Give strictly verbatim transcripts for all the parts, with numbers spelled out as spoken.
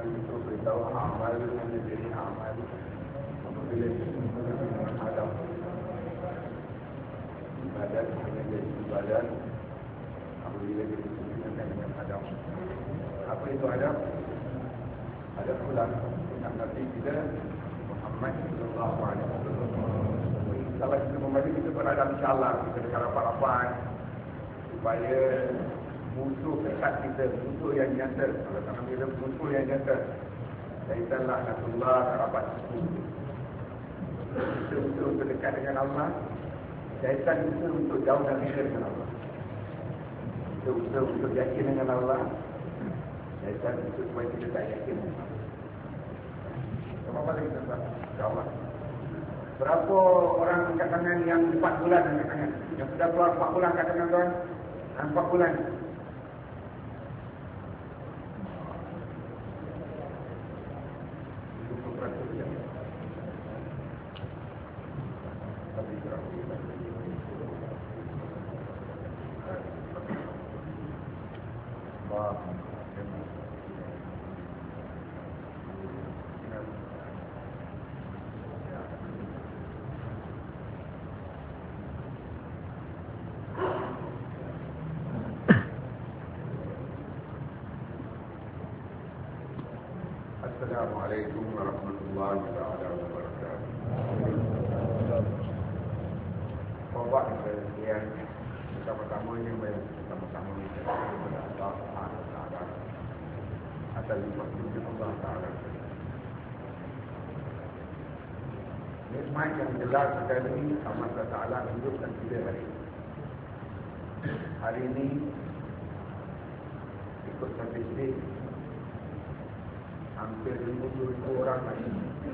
Kan itu beritahu amal dengan menjadi amal. Apabila kita menghadap ibadat hanya jadi ibadat, apabila kita menggunakan dengan adab. Apa itu adab? Adab pula tentang Nabi kita Muhammad sallallahu alaihi wasallam. Kalau kita membaca, kita beradab insya-Allah, kita dekat rapat-rapat supaya musuh dekat kita, musuh yang nyata. Kalau tak bila musuh yang nyata, syaitan laknatullah rapat itu. Kita usaha untuk dekat dengan Allah, syaitan usaha untuk jauh dari kita dengan Allah. Kita usaha untuk yakin dengan Allah, syaitan usaha supaya kita tak yakin dengan Allah. Apa lagi kita buat? InsyaAllah. Berapa orang angkat tangan yang empat bulan angkat tangan? Yang sudah keluar empat bulan angkat tangan tuan? empat bulan. Assalamualaikum warahmatullahi wabarakatuh. Bapak sekalian, pertama-tama ini bersama-sama kita kepada Allah Subhanahu wa taala atas limpah Allah Taala. Nikmat yang jelas sekali Allah Taala hidupkan kita hari ini. Hari ini ikut statistik hampir lima puluh ribu orang lagi.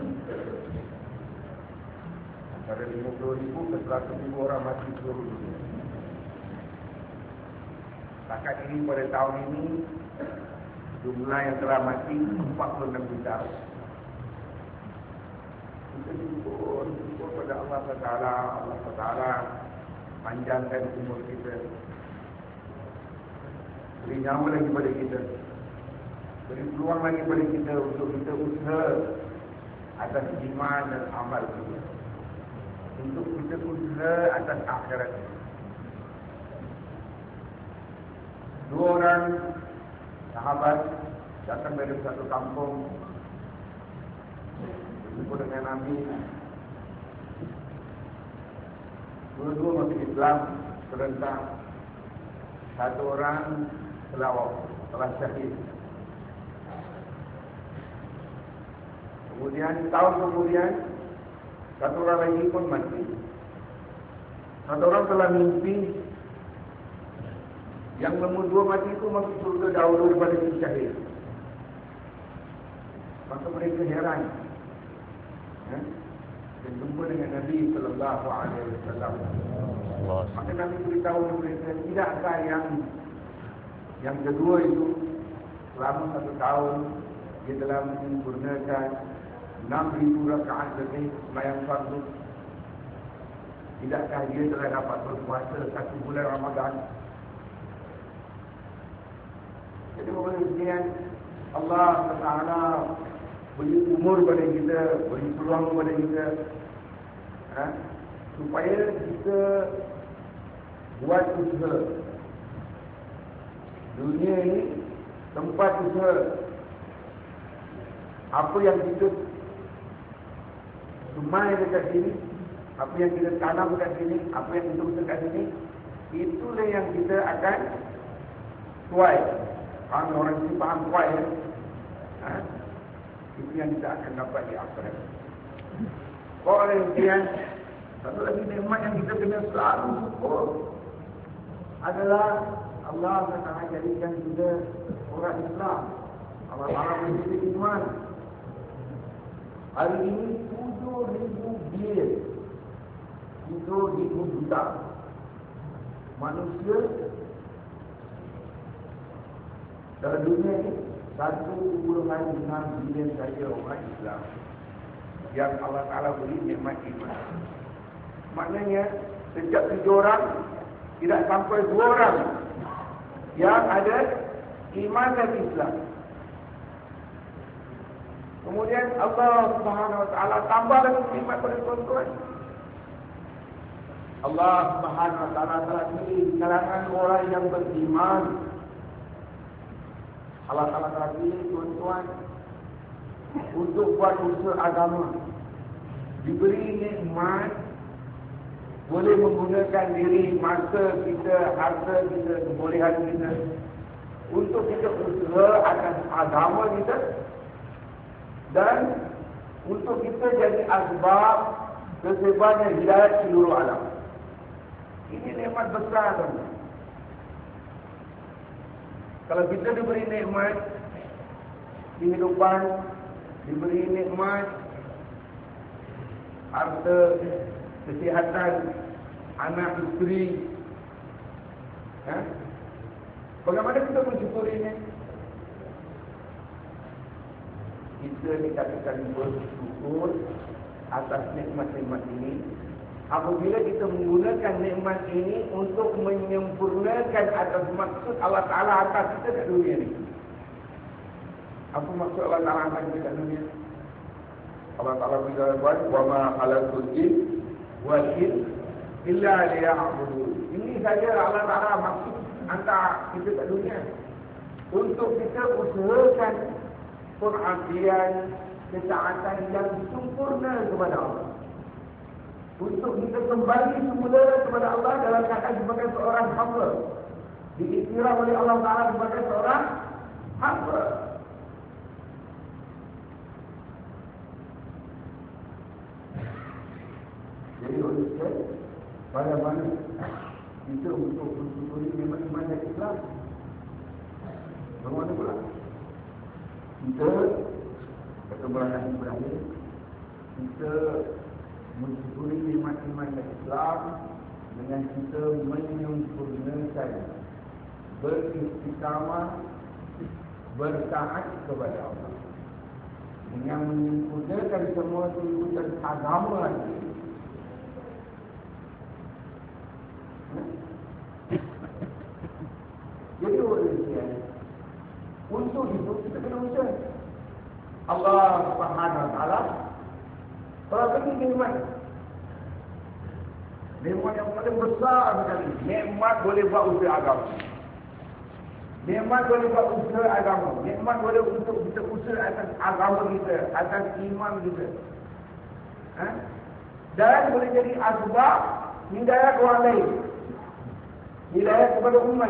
Antara lima puluh ribu ke seratus ribu orang mati seluruh dunia. Setakat ini pada tahun ini, jumlah yang telah mati empat puluh enam juta. Kita syukur, syukur pada Allah Taala, Allah Taala panjangkan umur kita, beri nyawa lagi pada kita, beri peluang lagi pada kita untuk kita usaha atas iman dan amal kita, untuk kita usaha atas akhirat. Dua orang sahabat datang dari satu kampung berjumpa dengan Nabi. Dua-dua masuk Islam serentak. Satu orang telah telah syahid. Kemudian tahun kemudian satu orang lagi pun mati. Satu orang telah mimpi yang nombor dua mati itu masuk surga dahulu daripada si syahid. Maka mereka heran. Ya? Dan jumpa dengan Nabi sallallahu alaihi wasallam. Maka Nabi beritahu kepada mereka, tidakkah yang yang kedua itu selama satu tahun dia telah menyempurnakan enam ribu rakaat lebih sembahyang fardu? Tidakkah dia telah dapat berpuasa satu bulan Ramadan? Jadi kemudian Allah Taala beri umur pada kita, beri peluang pada kita, ha? supaya kita buat usaha. Dunia ini tempat usaha. Apa yang kita tumai dekat sini, apa yang kita tanam dekat sini, apa yang kita usaha dekat sini, itulah yang kita akan tuai. Kalau orang ini faham tuai, ya? Ha? Itu yang kita akan dapat di akhirat. Kalau orang yang satu lagi nikmat yang kita kena selalu syukur adalah Allah akan jadikan kita orang Islam. Allah Taala menjadi iman. Hari ini tujuh ribu bilion, tujuh ribu juta manusia dalam dunia ini, satu puluhan enam bilion saja orang Islam yang Allah Taala beri nikmat iman. Maknanya sejak tujuh orang tidak sampai dua orang yang ada iman dan Islam. kemudian Allah Subhanahu Wa Taala tambah lagi nikmat pada tuan-tuan. Allah Subhanahu Wa Taala telah pilih kalangan orang yang beriman. Allah Taala telah pilih tuan-tuan untuk buat usaha agama. Diberi nikmat, boleh menggunakan diri, masa kita, harta kita, kebolehan kita untuk kita usaha atas agama kita dan untuk kita jadi asbab tersebarnya hidayah seluruh alam. Ini nikmat besar, kan? Kalau kita diberi nikmat kehidupan, diberi nikmat harta, kesihatan, anak, isteri, ha? Bagaimana kita mensyukurinya? Kita dikatakan bersyukur atas nikmat-nikmat ini apabila kita menggunakan nikmat ini untuk menyempurnakan atas maksud Allah Ta'ala atas kita kat dunia ni. Apa maksud Allah Ta'ala atas kita kat dunia? Allah Ta'ala berkata, wa ma khalaqtul jinna wal insa illa liya'budun. Ini saja Allah Ta'ala maksud hantar kita kat dunia untuk kita usahakan perhatian, ketaatan yang sempurna kepada Allah, untuk kita kembali semula kepada Allah dalam keadaan sebagai seorang hamba, diiktiraf oleh Allah Ta'ala sebagai seorang hamba. Jadi oleh sebab pada mana kita untuk mensyukuri nikmat-nikmat yang Islam. Bagaimana pula? Kita kata Ibrahim Ibrahim kita mensyukuri nikmat-nikmat yang Islam dengan kita menyempurnakan, beristiqamah, bertaat kepada Allah, dengan menyempurnakan semua tuntutan agama ini. Jadi orang untuk itu kita kena usaha. Allah Subhanahu Wa Taala telah beri nikmat, nikmat yang paling besar sekali. Nikmat boleh buat usaha agama. Nikmat boleh buat usaha agama. Nikmat boleh untuk kita usaha atas agama kita, atas iman kita. Ha? Dan boleh jadi asbab hidayah orang lain, hidayah kepada umat.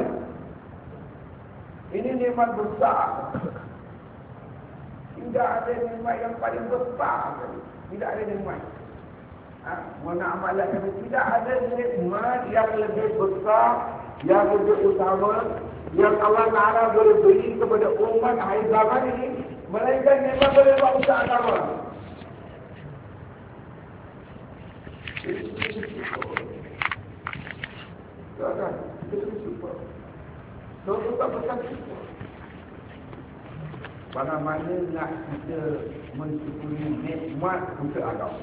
Ini nikmat besar. Tidak ada nikmat yang paling besar. Tidak ada nikmat. Ha? Mana amalan kami, tidak ada nikmat yang lebih besar, yang lebih utama, yang Allah Ta'ala boleh beri kepada umat akhir zaman ini, melainkan nikmat boleh buat usaha agama. Jangan, kita bersyukur. So, kita bukan syukur. Mana-mana nak kita mensyukuri nikmat untuk agama.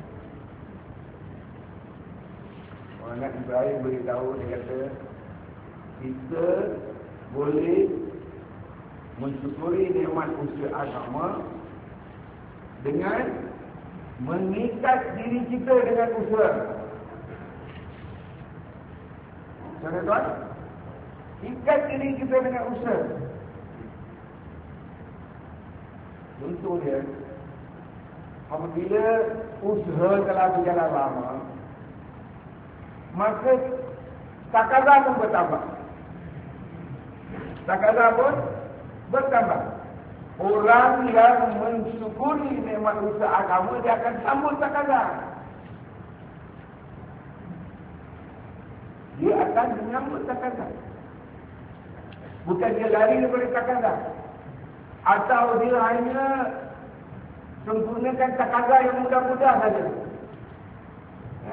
Anak Ibrahim beritahu, dia kata, kita boleh mensyukuri nikmat usaha agama dengan mengikat diri kita dengan usaha. Macam tuan? Ikat diri kita dengan usaha. Contoh dia, apabila usaha telah berjalan lama, maka takadah pun bertambah. Takadah pun bertambah. Orang yang mensyukuri nikmat usaha agama, dia akan sambut takadah. Dia akan menyambut takadah. Bukan dia lari daripada takadah, atau dia hanya sempurnakan takadah yang mudah-mudah saja. Ha?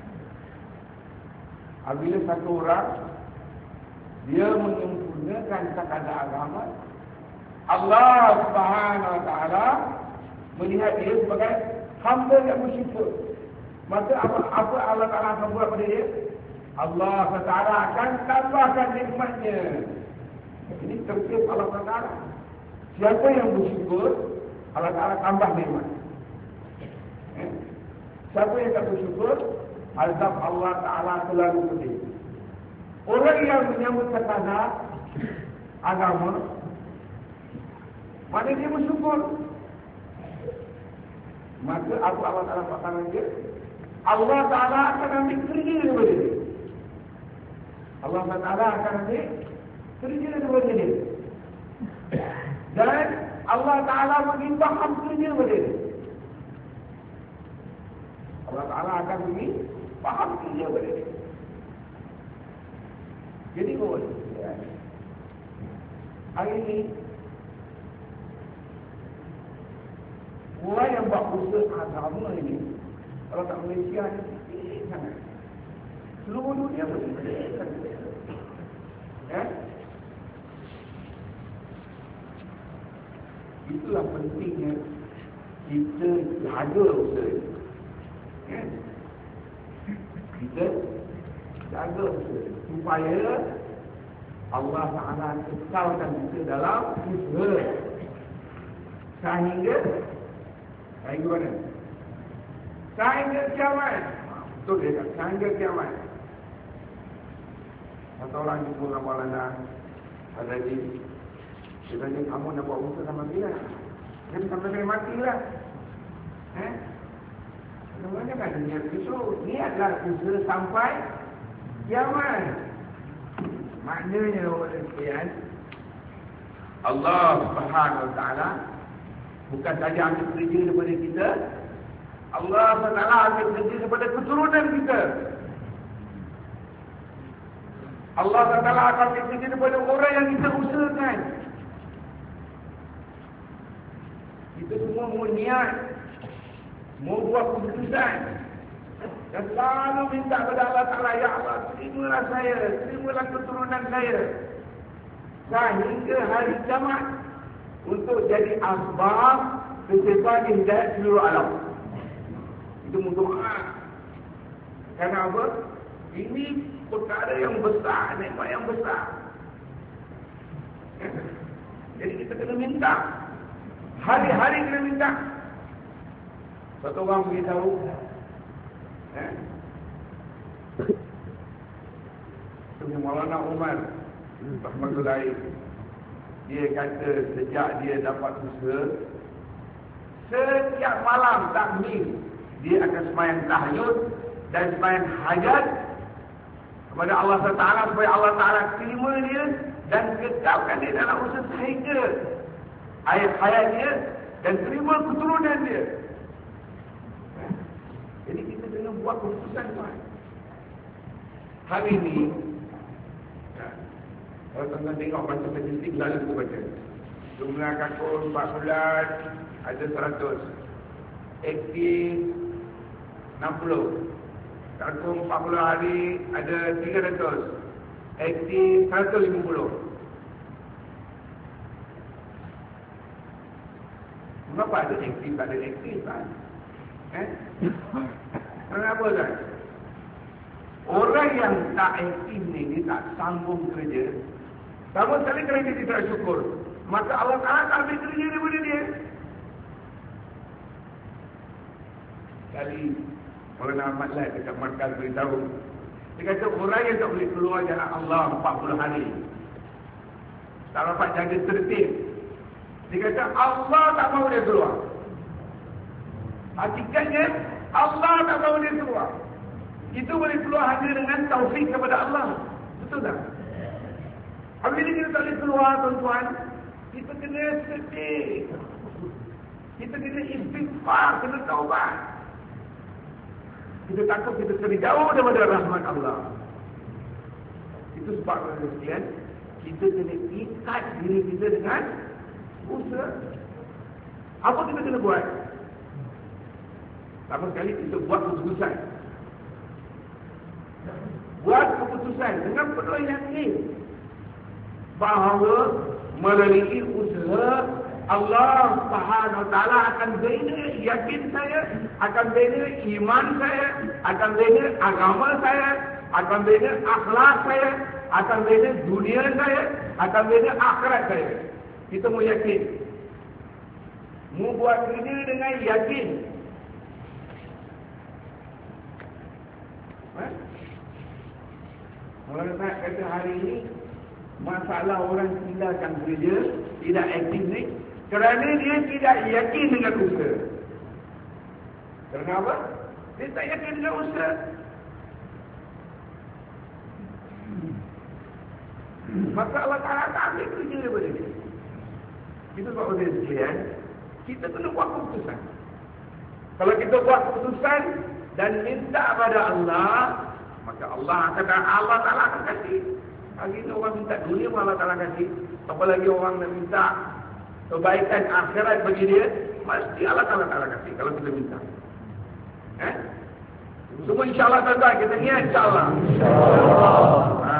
Apabila satu orang dia menyempurnakan takadah agama, Allah Subhanahu Wa Taala melihat dia sebagai hamba yang bersyukur. Maka apa, apa Allah Ta'ala akan buat pada dia? Allah Ta'ala akan tambahkan nikmatnya. Ini tertib Allah Ta'ala. Siapa yang bersyukur, Allah Ta'ala tambah nikmat. Eh? Siapa yang tak bersyukur, azab Allah Ta'ala selalu pedih. Orang yang menyambut kata agama, mana dia bersyukur, maka apa Allah Ta'ala katakan dia, Allah Ta'ala akan ambil kerja daripada dia. Allah Ta'ala akan ambil kerja daripada dia. Dan Allah Ta'ala bagi faham kerja daripada dia. Allah Ta'ala akan bagi faham kerja daripada dia. Jadi boleh. Hari ini orang yang buat usaha agama ini, kalau tak Malaysia ni sikit sangat. Seluruh dunia pun sikit sangat. Ya? Itulah pentingnya kita jaga usaha ini. Ya? Kita jaga usaha ini supaya Allah Ta'ala kekalkan kita dalam usaha sehingga sehingga mana? Sehingga kiamat. Betul dia tak? Sehingga kiamat. Satu orang jumpa dengan Maulana Al-Raji, dia tanya, kamu nak buat usaha sama bila? Dia sampai kena matilah. Eh? Sebenarnya kan niat itu, niatlah usaha sampai kiamat. Maknanya orang sekalian, Allah Subhanahu Wa Taala bukan saja ambil kerja daripada kita, Allah Subhanahu Wa Taala ambil kerja daripada keturunan kita. Allah Subhanahu Wa Taala akan ambil kerja daripada orang yang kita usahakan. Kita semua mau niat, mau buat keputusan, dan selalu minta kepada Allah Ta'ala, ya Allah, terimalah saya, terimalah keturunan saya, sehingga hari kiamat, untuk jadi asbab tersebar hidayah seluruh alam. Itu berdoa. Kerana apa? Ini perkara yang besar, nikmat yang besar. Jadi kita kena minta. Hari-hari kena minta. Satu orang beritahu, eh? Sebenarnya Maulana Umar Rahmatullahi, dia kata sejak dia dapat usaha, setiap malam takmir dia akan sembahyang tahajud dan sembahyang hajat kepada Allah Taala supaya Allah Taala terima dia dan kekalkan dia dalam usaha sehingga akhir hayat dia dan terima keturunan dia. Jadi kita kena buat keputusan tuan. Hari ini, kalau tuan-tuan tengok baca statistik lalu kita baca, jumlah kakul empat bulan ada seratus, aktif enam puluh, kakul empat puluh hari ada tiga ratus, aktif seratus lima puluh. Kenapa ada aktif, tak ada aktif kan? Eh? Kenapa kan? Orang yang tak aktif ni, dia tak sambung kerja. Sama sekali kalau dia tidak syukur, maka Allah Ta'ala tak ambil kerja daripada dia. Kali Maulana Ahmad Lai dekat Markaz beritahu, dia kata orang yang tak boleh keluar jalan Allah empat puluh hari, tak dapat jaga tertib, dia kata Allah tak mahu dia keluar. Hakikatnya Allah tak mahu dia keluar. Itu boleh keluar hanya dengan taufik kepada Allah. Betul tak? Apabila kita tak boleh keluar, tuan-tuan, kita kena sedih, kita kena istighfar, kena taubat. Kita takut kita kena jauh daripada rahmat Allah. Itu sebab sekian, kita kena ikat diri kita dengan usaha. Apa kita kena buat? Pertama sekali kita buat keputusan. Buat keputusan dengan penuh yakin bahawa melalui usaha Allah Subhanahu Wa Taala akan bina yakin saya, akan bina iman saya, akan bina agama saya, akan bina akhlak saya, akan bina dunia saya, akan bina akhirat saya. Kita mau yakin, mau membuat kerja dengan yakin. Ha? Orang kata hari ini masalah orang tinggalkan kerja, tidak aktif ni, kerana dia tidak yakin dengan usaha. Kenapa? Dia tak yakin dengan usaha. Maka Allah Ta'ala tak ambil kerja daripada dia. Kita buat benda sekalian, kita kena buat keputusan. Kalau kita buat keputusan dan minta pada Allah, maka Allah akan Allah Ta'ala akan kasih. Hari ini orang minta dunia pun Allah Ta'ala kasih. Apalagi orang nak minta kebaikan akhirat bagi dia, mesti Allah Ta'ala Ta'ala kasih kalau kita minta. Eh? Semua insyaAllah tuan-tuan, kita niat insyaAllah. InsyaAllah. Ha.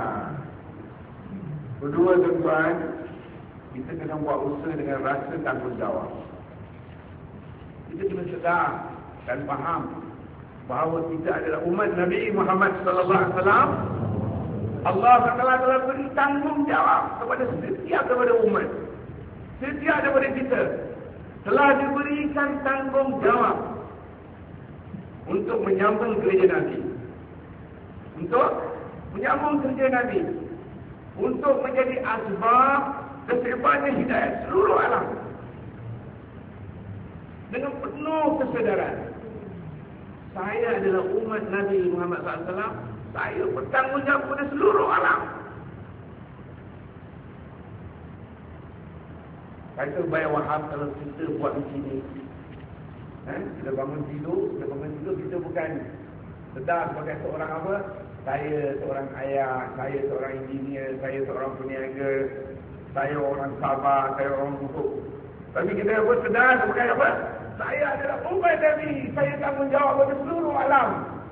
Kedua tuan-tuan, kita kena buat usaha dengan rasa tanggungjawab. Kita kena sedar dan faham bahawa kita adalah umat Nabi Muhammad sallallahu alaihi wasallam. Allah Taala telah beri tanggungjawab kepada setiap kepada umat. Setiap daripada kita telah diberikan tanggungjawab untuk menyambung kerja Nabi. Untuk menyambung kerja Nabi. Untuk menjadi asbab kesebaran hidayah seluruh alam. Dengan penuh kesedaran, saya adalah umat Nabi Muhammad sallallahu alaihi wasallam. Saya bertanggungjawab kepada seluruh alam. Kata Bayar Wahab, kalau kita buat di sini, eh, kita bangun tidur, kita bangun tidur, kita bukan sedar sebagai seorang apa? Saya seorang ayah, saya seorang engineer, saya seorang peniaga, saya orang sabar, saya orang busuk. Tapi kita apa? Sedar sebagai apa? Saya adalah umat Nabi, saya tanggungjawab kepada seluruh alam.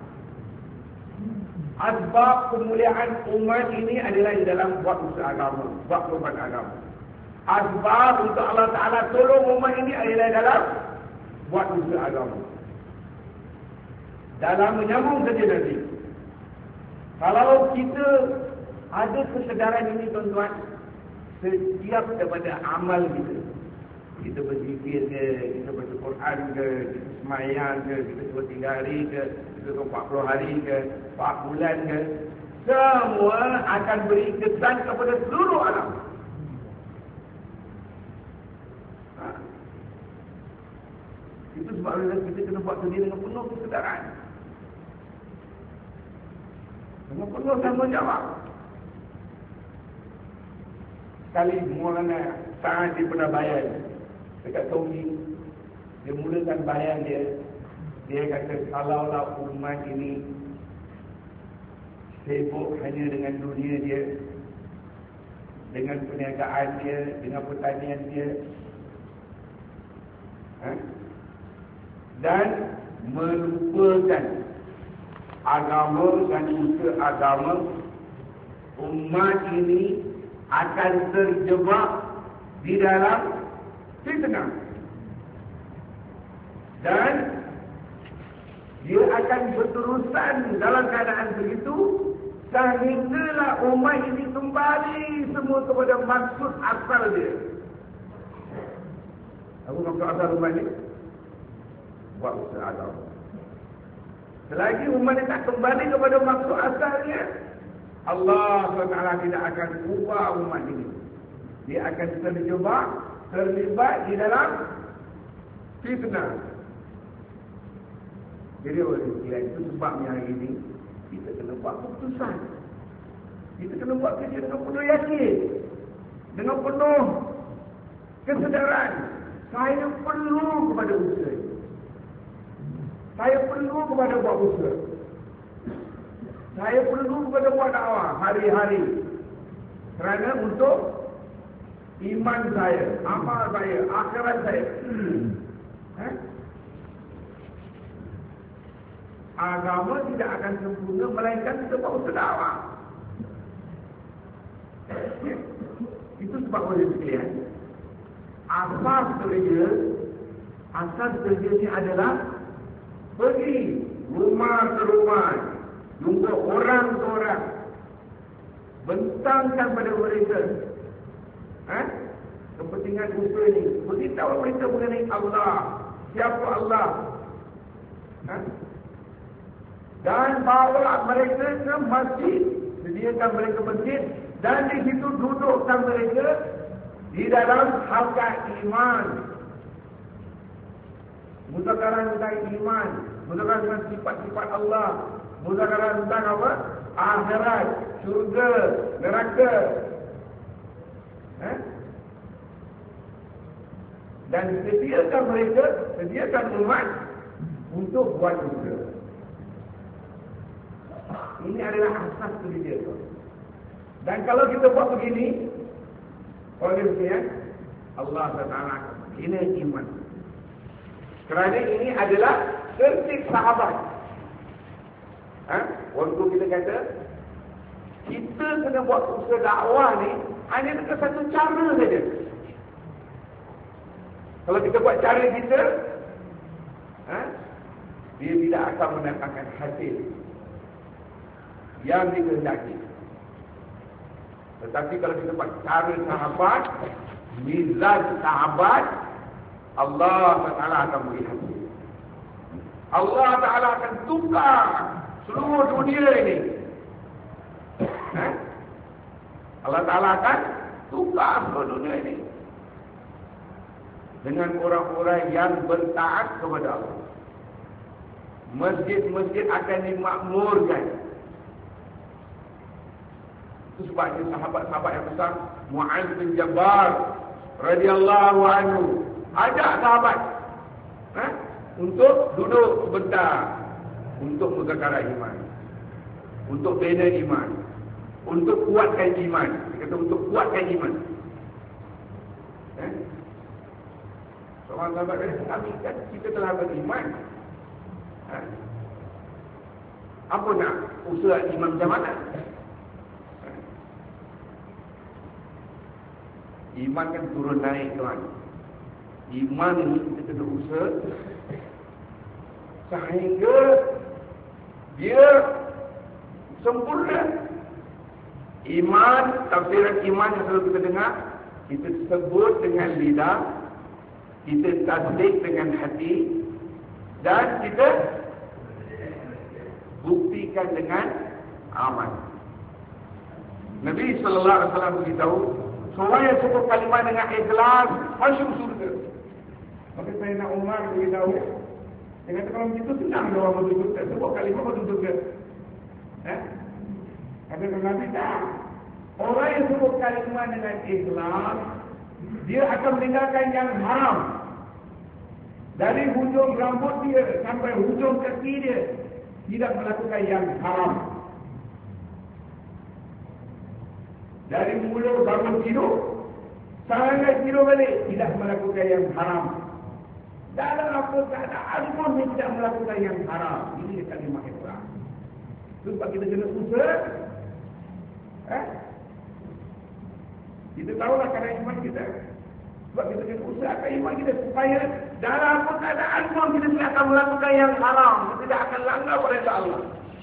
Asbab kemuliaan umat ini adalah di dalam buat usaha agama, buat perubahan agama. Asbab untuk Allah Ta'ala tolong umat ini adalah dalam buat usaha agama, dalam menyambung kerja Nabi. Kalau kita ada kesedaran ini tuan-tuan, setiap daripada amal kita, kita berzikir ke, kita baca Quran ke, kita semayang ke, kita cuba tiga hari ke, kita empat puluh hari ke, empat bulan ke, semua akan beri kesan kepada seluruh alam. Ha. Itu sebabnya kita kena buat kerja dengan penuh kesedaran, dengan penuh tanggungjawab. Sekali Maulana Sa'ad dia pernah bayar dekat Saudi, dia mulakan bayar dia, dia kata kalaulah umat ini sibuk hanya dengan dunia dia, dengan perniagaan dia, dengan pertanian dia, ha? dan melupakan agama dan usaha agama, umat ini akan terjebak di dalam fitnah, dan dia akan berterusan dalam keadaan begitu sehinggalah umat ini kembali semua kepada maksud asal dia. Apa maksud asal umat ini? Buat usaha agama. Selagi umat ini tak kembali kepada maksud asalnya, Allah subhanahu wa taala tidak akan ubah umat ini. Dia akan terjebak, terlibat di dalam fitnah. Jadi oleh itu sebabnya hari ini kita kena buat keputusan. Kita kena buat kerja dengan penuh yakin, dengan penuh kesedaran. Saya perlu kepada usaha. Saya perlu kepada buat usaha. Saya perlu kepada buat dakwah hari-hari. Kerana untuk iman saya, amal saya, akhirat saya. eh? Agama tidak akan sempurna melainkan kita buat usaha dakwah. eh? Itu sebab oleh sekalian, asas kerja, asas kerja ini adalah pergi rumah ke rumah, jumpa orang ke orang, bentangkan pada mereka, eh? kepentingan usaha ini. Beritahu mereka mengenai Allah. Siapa Allah? Ha? Dan bawa mereka ke masjid. Sediakan mereka masjid. Dan di situ dudukkan mereka di dalam halqa iman. Muzakarah tentang iman. Muzakarah tentang sifat-sifat Allah. Muzakarah tentang apa? Akhirat, syurga, neraka. Eh? Dan sediakan mereka, sediakan umat untuk buat usaha. Ini adalah asas pendidikan. Dan kalau kita buat begini, oleh sekalian, Allah Taala ini iman. Kerana ini adalah tertib sahabat. Ha? Waktu kita kata kita kena buat usaha dakwah ni hanya dengan satu cara saja. Kalau kita buat cara kita, ha? Dia tidak akan mendatangkan hasil yang dikehendaki. Tetapi kalau kita buat cara sahabat, mizan sahabat, Allah Taala akan beri hasil. Allah Taala akan tukar seluruh dunia ini. Ha? Allah Taala akan tukar seluruh dunia ini dengan orang-orang yang bertaat kepada Allah. Masjid-masjid akan dimakmurkan. Itu sebabnya sahabat-sahabat yang besar, Mu'adz bin Jabal radhiyallahu anhu, ajak sahabat, ha? untuk duduk sebentar, untuk muzakarah iman, untuk bina iman, untuk kuatkan iman. Dia kata untuk kuatkan iman. Eh? Seorang sahabat kata, kami kan kita telah beriman. Ha? Apa nak usaha iman macam mana? Ha? Iman kan turun naik tuan. Iman ini kita kena usaha sehingga dia sempurna. Iman, tafsiran iman yang selalu kita dengar, kita sebut dengan lidah, kita tasdik dengan hati, dan kita buktikan dengan amal. Nabi sallallahu alaihi wasallam beritahu, seorang yang sebut kalimah dengan ikhlas masuk surga. Maka saya nak Umar beritahu, dia kata kalau begitu senang dia orang masuk surga, sebut kalimah masuk surga. Eh? Kata Nabi tak. Orang yang sebut kalimah dengan ikhlas, dia akan meninggalkan yang haram. Dari hujung rambut dia sampai hujung kaki dia, tidak melakukan yang haram. Dari mulut bangun tidur sampai tidur balik, tidak melakukan yang haram. Dalam apa keadaan pun dia tidak melakukan yang haram. Ini kalimah ikhlas. Sebab kita kena usaha. Eh? Kita tahulah kadar iman kita. Sebab kita kena usahakan iman kita supaya dalam apa keadaan pun kita tidak akan melakukan yang haram. Kita tidak akan langgar perintah Allah.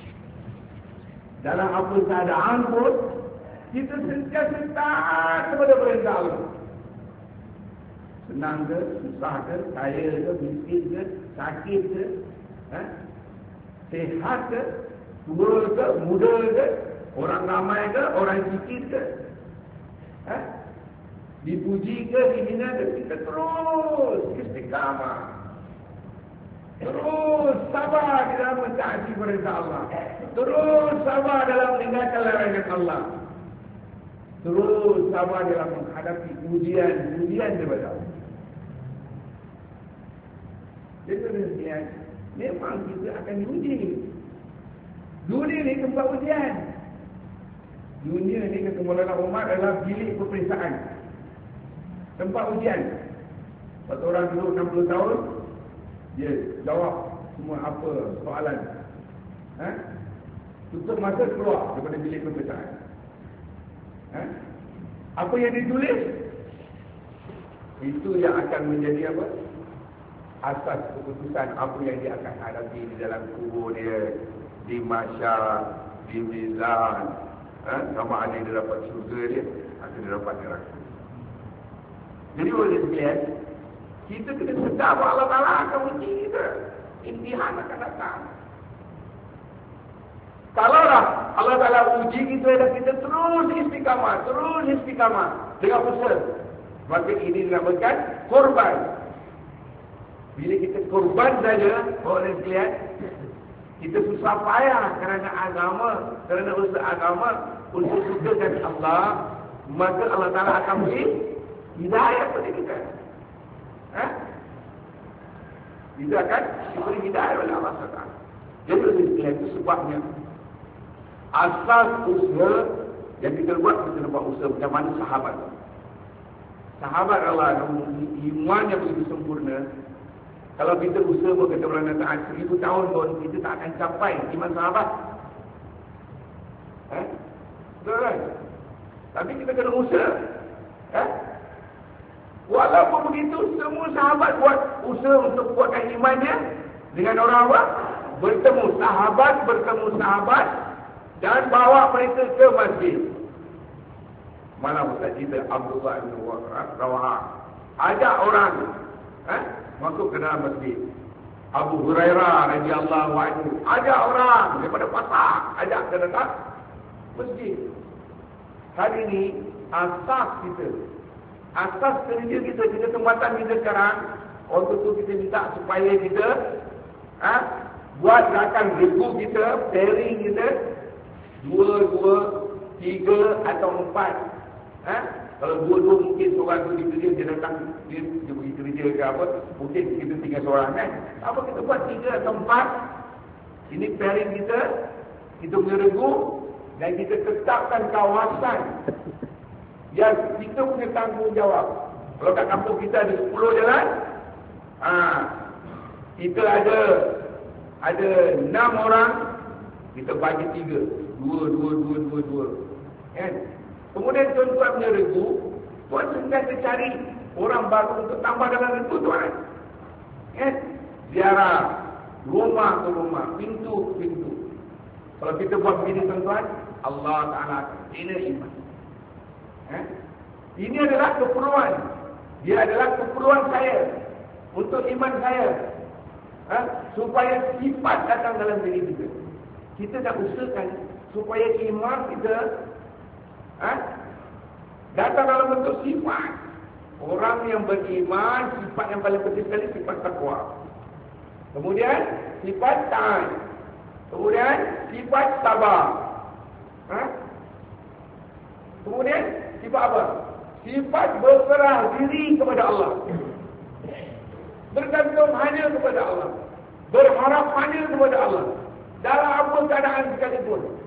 Dalam apa keadaan pun kita sentiasa taat kepada perintah Allah. Senang ke, susah ke, kaya ke, miskin ke, sakit ke, eh? Sehat ke, tua ke, muda ke, orang ramai ke, orang sikit ke, eh? Dipuji ke, dihina ke, kita terus istiqamah, terus sabar di dalam mentaati perintah Allah, terus sabar dalam meninggalkan larangan Allah, terus sabar dalam menghadapi ujian-ujian daripada Allah. Jadi memang kita akan diuji. Dunia ni tempat ujian. Dunia ni kata Maulana Umar adalah bilik peperiksaan, tempat ujian. Satu orang duduk enam puluh tahun, dia jawab semua apa soalan. Ha? Tutup masa keluar daripada bilik peperiksaan. Ha? Apa yang ditulis, itu yang akan menjadi apa? Asas keputusan apa yang dia akan hadapi di dalam kubur dia, di mahsyar, di mizan. Ha? Sama ada dia dapat syurga dia atau dia dapat neraka. Jadi boleh sekalian, kita kena sedar bahawa Allah Ta'ala akan uji kita. Imtihan akan datang. Kalaulah Allah Ta'ala uji kita dan kita terus istiqamah, terus istiqamah dengan usaha, maka ini dinamakan korban. Bila kita korban saja, boleh sekalian, kita susah payah kerana agama, kerana usaha agama, untuk sukakan Allah, maka Allah Ta'ala akan beri hidayah kepada kita. Ha? Kita akan diberi hidayah oleh Allah Ta'ala. Jadi itu sebabnya asas usaha yang kita buat, kita buat usaha macam mana sahabat. Sahabat Allah, iman yang begitu sempurna. Kalau kita usaha buat kata orang Natal seribu tahun pun, kita tak akan capai iman sahabat. Eh? Betul kan? Tapi kita kena usaha. Eh? Walaupun begitu, semua sahabat buat usaha untuk buatkan imannya dengan orang apa? Bertemu sahabat, bertemu sahabat dan bawa mereka ke masjid. Mana Ustaz kita Abdullah bin Rawaha ajak orang eh, masuk ke dalam masjid. Abu Hurairah radhiyallahu anhu ajak orang daripada pasar, ajak ke dalam masjid. Hari ini asas kita, asas kerja kita, kita tempatan kita sekarang, untuk tu kita minta supaya kita eh, buat gerakan regu kita, pairing kita, dua, dua, tiga atau empat. Ha? Kalau dua-dua mungkin seorang tu dikerja, dia datang, dia, dia pergi kerja ke apa, mungkin kita tinggal seorang kan. Apa kita buat tiga atau empat, ini pairing kita, kita punya regu, dan kita tetapkan kawasan yang kita punya tanggungjawab. Kalau kat kampung kita ada sepuluh jalan, ha, kita ada ada enam orang, kita bagi tiga, dua, dua, dua, dua, dua, kan? Kemudian tuan-tuan punya regu, tuan sentiasa cari orang baru untuk tambah dalam regu tuan. Kan? Ziarah rumah ke rumah, pintu ke pintu. Kalau kita buat begini tuan-tuan, Allah Ta'ala bina iman. Eh? Ini adalah keperluan. Dia adalah keperluan saya untuk iman saya. Eh? Supaya sifat datang dalam diri kita. Kita nak usahakan supaya iman kita Ha? datang dalam bentuk sifat. Orang yang beriman, sifat yang paling penting sekali sifat takwa. Kemudian sifat taat. Kemudian sifat sabar. Ha? Kemudian sifat apa? Sifat berserah diri kepada Allah. Bergantung hanya kepada Allah. Berharap hanya kepada Allah. Dalam apa keadaan sekalipun.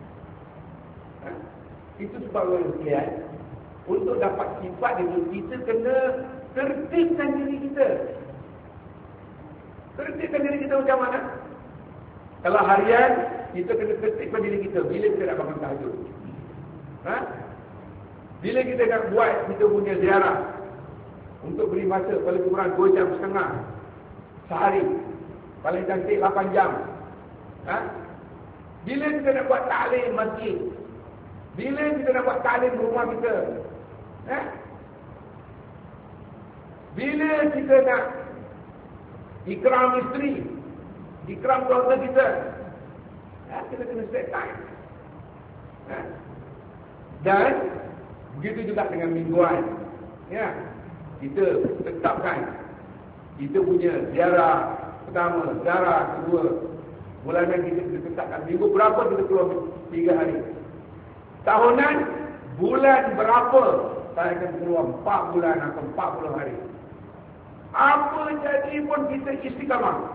Itu sebab sekalian, untuk dapat sifat itu, kita kena tertibkan diri kita. Tertibkan diri kita macam mana? Kalau harian, kita kena tertibkan diri kita. Bila kita nak bangun tahajud? Ha? Bila kita nak buat kita punya ziarah, untuk beri masa paling kurang dua jam setengah sehari, paling cantik lapan jam. Ha? Bila kita nak buat ta'lim masjid, bila kita nak buat ta'lim rumah kita, eh? Bila kita nak ikram isteri, ikram keluarga kita, eh? kita kena set time. Eh? Dan begitu juga dengan mingguan, ya, kita tetapkan kita punya ziarah pertama, ziarah kedua, bulanan kita tetapkan minggu berapa kita keluar tiga hari. Tahunan, bulan berapa saya akan keluar empat bulan atau empat puluh hari. Apa jadi pun kita istiqamah.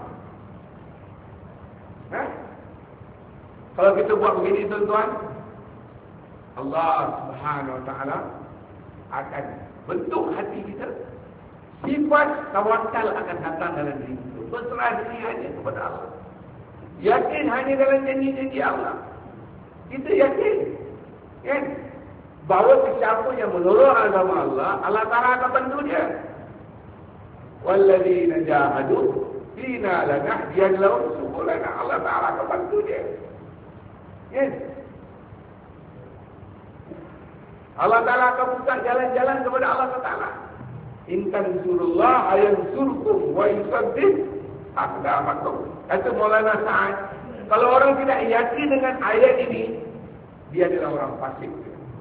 Eh? Kalau kita buat begini tuan-tuan, Allah Subhanahu Wa Taala akan bentuk hati kita. Sifat tawakal akan datang dalam diri kita. Berserah diri hanya kepada Allah. Yakin hanya dalam janji-janji Allah. Kita yakin. Kan? Bahawa sesiapa yang menolong agama Allah, Allah Ta'ala akan bantu dia. Walladzina jahadu fina lanahdiyannahum subulana. Allah Ta'ala akan bantu dia. Kan? Allah Ta'ala akan buka jalan-jalan kepada Allah Ta'ala. In tansurullah yansurkum wa yusaddid aqdamakum. Kata Maulana Sa'ad, kalau orang tidak yakin dengan ayat ini, dia adalah orang fasik.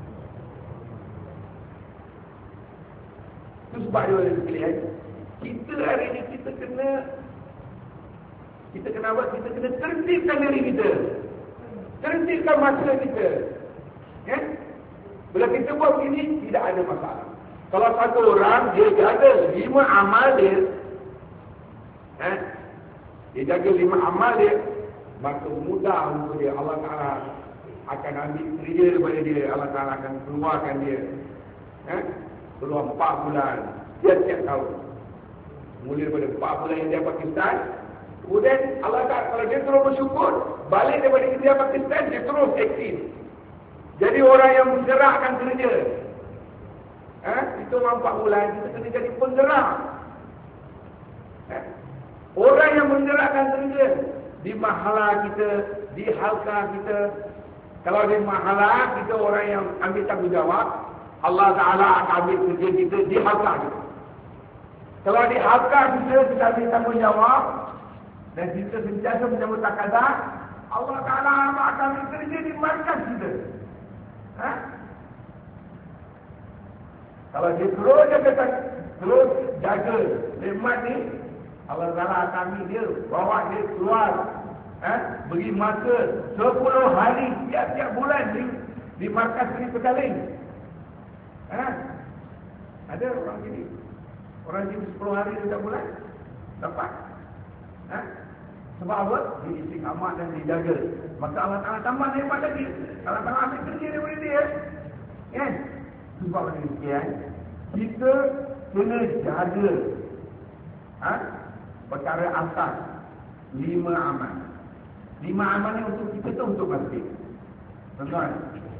Itu sebab dia boleh sekalian. Kita hari ini kita kena kita kena apa? Kita kena tertibkan diri kita. Tertibkan masa kita. Ya? Bila kita buat begini, tidak ada masalah. Kalau satu orang dia jaga lima amal dia, eh, dia jaga lima amal dia, maka mudah untuk dia. Allah Ta'ala akan ambil kerja daripada dia. Allah Ta'ala akan keluarkan dia. Eh, keluar empat bulan tiap-tiap tahun. Mula daripada empat bulan India Pakistan, kemudian Allah Ta'ala, kalau dia terus bersyukur, balik daripada India Pakistan, dia terus aktif. Jadi orang yang menggerakkan kerja, eh, itu empat bulan, kita kena jadi penggerak. Eh, orang yang menggerakkan kerja, di mahala kita, di halqa kita. Kalau di mahala, kita orang yang ambil tanggungjawab, Allah Ta'ala akan ambil kerja kita di halqa kita. Kalau di halqa kita, kita ambil tanggungjawab, dan kita sentiasa menyambut takadah, Allah Ta'ala akan ambil kerja di markas kita. Ha? Kalau dia terus jaga, terus jaga nikmat ni, Allah Ta'ala akan ambil dia, bawa dia keluar, ha? Beri masa sepuluh hari tiap-tiap bulan di, di markas ini Petaling. Ha? Ada orang sini, orang sini sepuluh hari tiap bulan dapat. Ha? Sebab apa? Dia istiqamah dan dijaga. Maka Allah Ta'ala tambah nikmat lagi. Allah Ta'ala ambil kerja daripada dia. Kan? Sebab demikian, kita kena jaga, ha? Perkara asas lima amal. Lima amal ni untuk kita tu untuk masjid. Tuan-tuan,